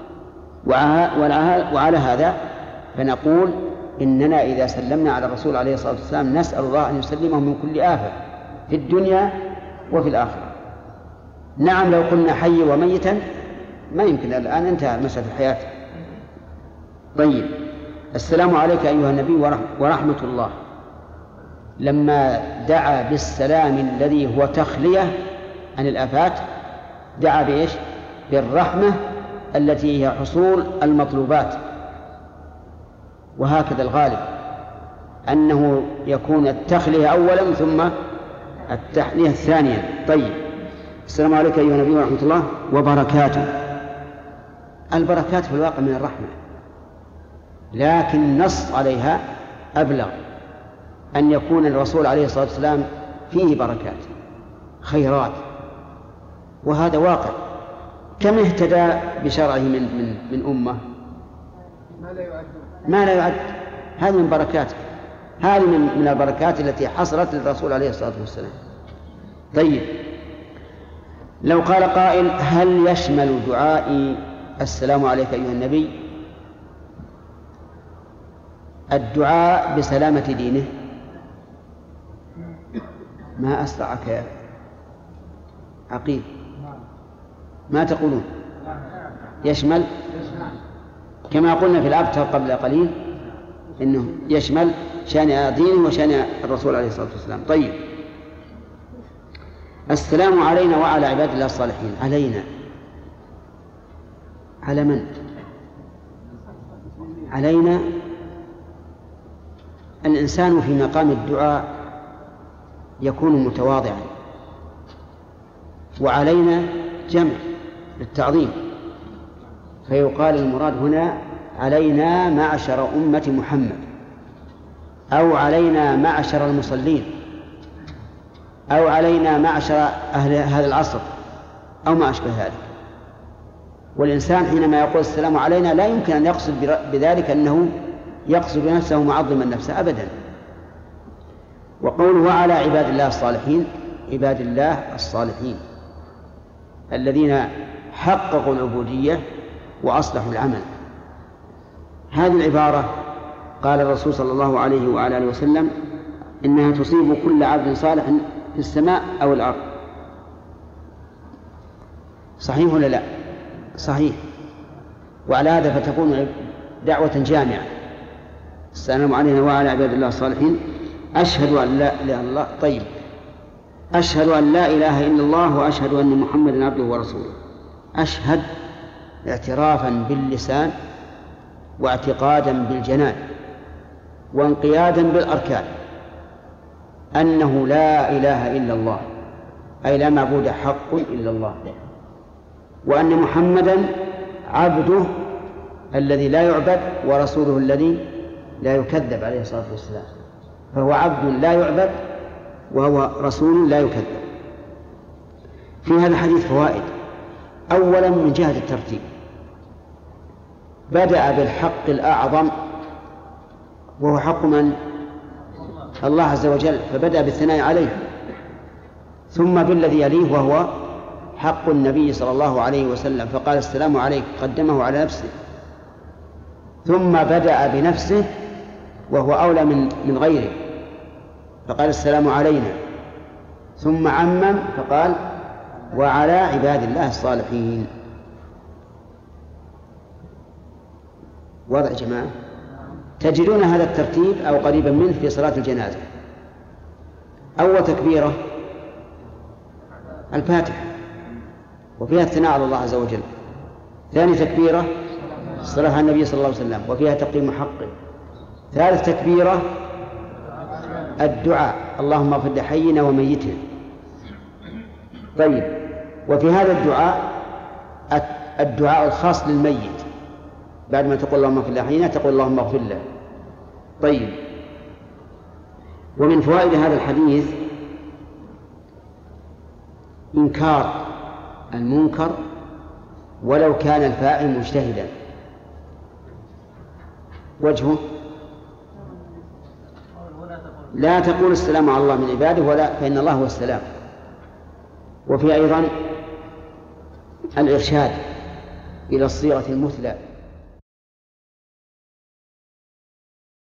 وعلى هذا فنقول إننا إذا سلمنا على الرسول عليه الصلاة والسلام نسأل الله أن يسلمه من كل آفة في الدنيا وفي الآخرة. نعم لو قلنا حي وميتا ما يمكن، الآن انتهى مسألة الحياة. طيب، السلام عليك أيها النبي ورحمة الله، لما دعا بالسلام الذي هو تخلية عن الآفات دعا بإيش؟ بالرحمة التي هي حصول المطلوبات. وهكذا الغالب أنه يكون التخلية أولا ثم التحلية ثانيا. طيب، السلام عليك أيها النبي ورحمة الله وبركاته. البركات في الواقع من الرحمة، لكن نص عليها أبلغ، أن يكون الرسول عليه الصلاة والسلام فيه بركات خيرات، وهذا واقع. كم اهتدى بشرعه من, من, من أمة ما لا يعد. هذه من بركاته، هذه من, من البركات التي حصلت للرسول عليه الصلاة والسلام. طيب، لو قال قائل هل يشمل دعائي السلام عليك أيها النبي الدعاء بسلامة دينه؟ ما أسرعك يا عقيل، ما تقولون؟ يشمل كما قلنا في الأبتر قبل قليل إنه يشمل شأن دينه وشأن الرسول عليه الصلاة والسلام. طيب، السلام علينا وعلى عباد الله الصالحين. علينا على من؟ علينا الإنسان في مقام الدعاء يكون متواضعا، وعلينا جمع للتعظيم، فيقال المراد هنا علينا معشر أمة محمد، أو علينا معشر المصلين، أو علينا معشر أهل هذا العصر، أو ما أشبه ذلك. والإنسان حينما يقول السلام علينا لا يمكن أن يقصد بذلك أنه يقصد بنفسه معظما نفسه أبدا. وقوله وعلى عباد الله الصالحين، عباد الله الصالحين الذين حققوا العبودية وأصلحوا العمل. هذه العبارة قال الرسول صلى الله عليه وعلى آله وسلم إنها تصيب كل عبد صالح في السماء أو الأرض. صحيح ولا لا؟ صحيح. وعلى هذا فتكون دعوة جامعة. السلام علينا وعلى عباد الله الصالحين. أشهد أن لا إله إلا الله. طيب، أشهد أن لا إله إلا الله وأشهد أن محمدا عبده ورسوله. أشهد اعترافا باللسان واعتقادا بالجنان وانقيادا بالأركان أنه لا إله إلا الله، أي لا معبود حق إلا الله، وأن محمدا عبده الذي لا يعبد ورسوله الذي لا يكذب عليه الصلاة والسلام. فهو عبد لا يعبد وهو رسول لا يكذب. في هذا الحديث فوائد. أولا من جهة الترتيب، بدأ بالحق الأعظم وهو حق من؟ الله عز وجل، فبدأ بالثناء عليه، ثم بالذي يليه وهو حق النبي صلى الله عليه وسلم، فقال السلام عليك، قدمه على نفسه، ثم بدأ بنفسه وهو أولى من من غيره، فقال السلام علينا، ثم عمم فقال وعلى عباد الله الصالحين. واضح يا جماعة؟ تجدون هذا الترتيب أو قريبا منه في صلاة الجنازة. أول تكبيرة الفاتحة وفيها الثناء على الله عز وجل. ثاني تكبيرة الصلاة على النبي صلى الله عليه وسلم وفيها تقديم حقه. ثالث الدعاء اللهم اغفر لحينا وميتنا. طيب، وفي هذا الدعاء الدعاء الخاص للميت بعد ما تقول اللهم اغفر له حين تقول اللهم اغفر له. طيب، ومن فوائد هذا الحديث إنكار المنكر ولو كان الفاعل مجتهدا. وجهه لا تقول السلام على الله من عباده ولا فإن الله هو السلام. وفي أيضا الإرشاد إلى الصيغة المثلى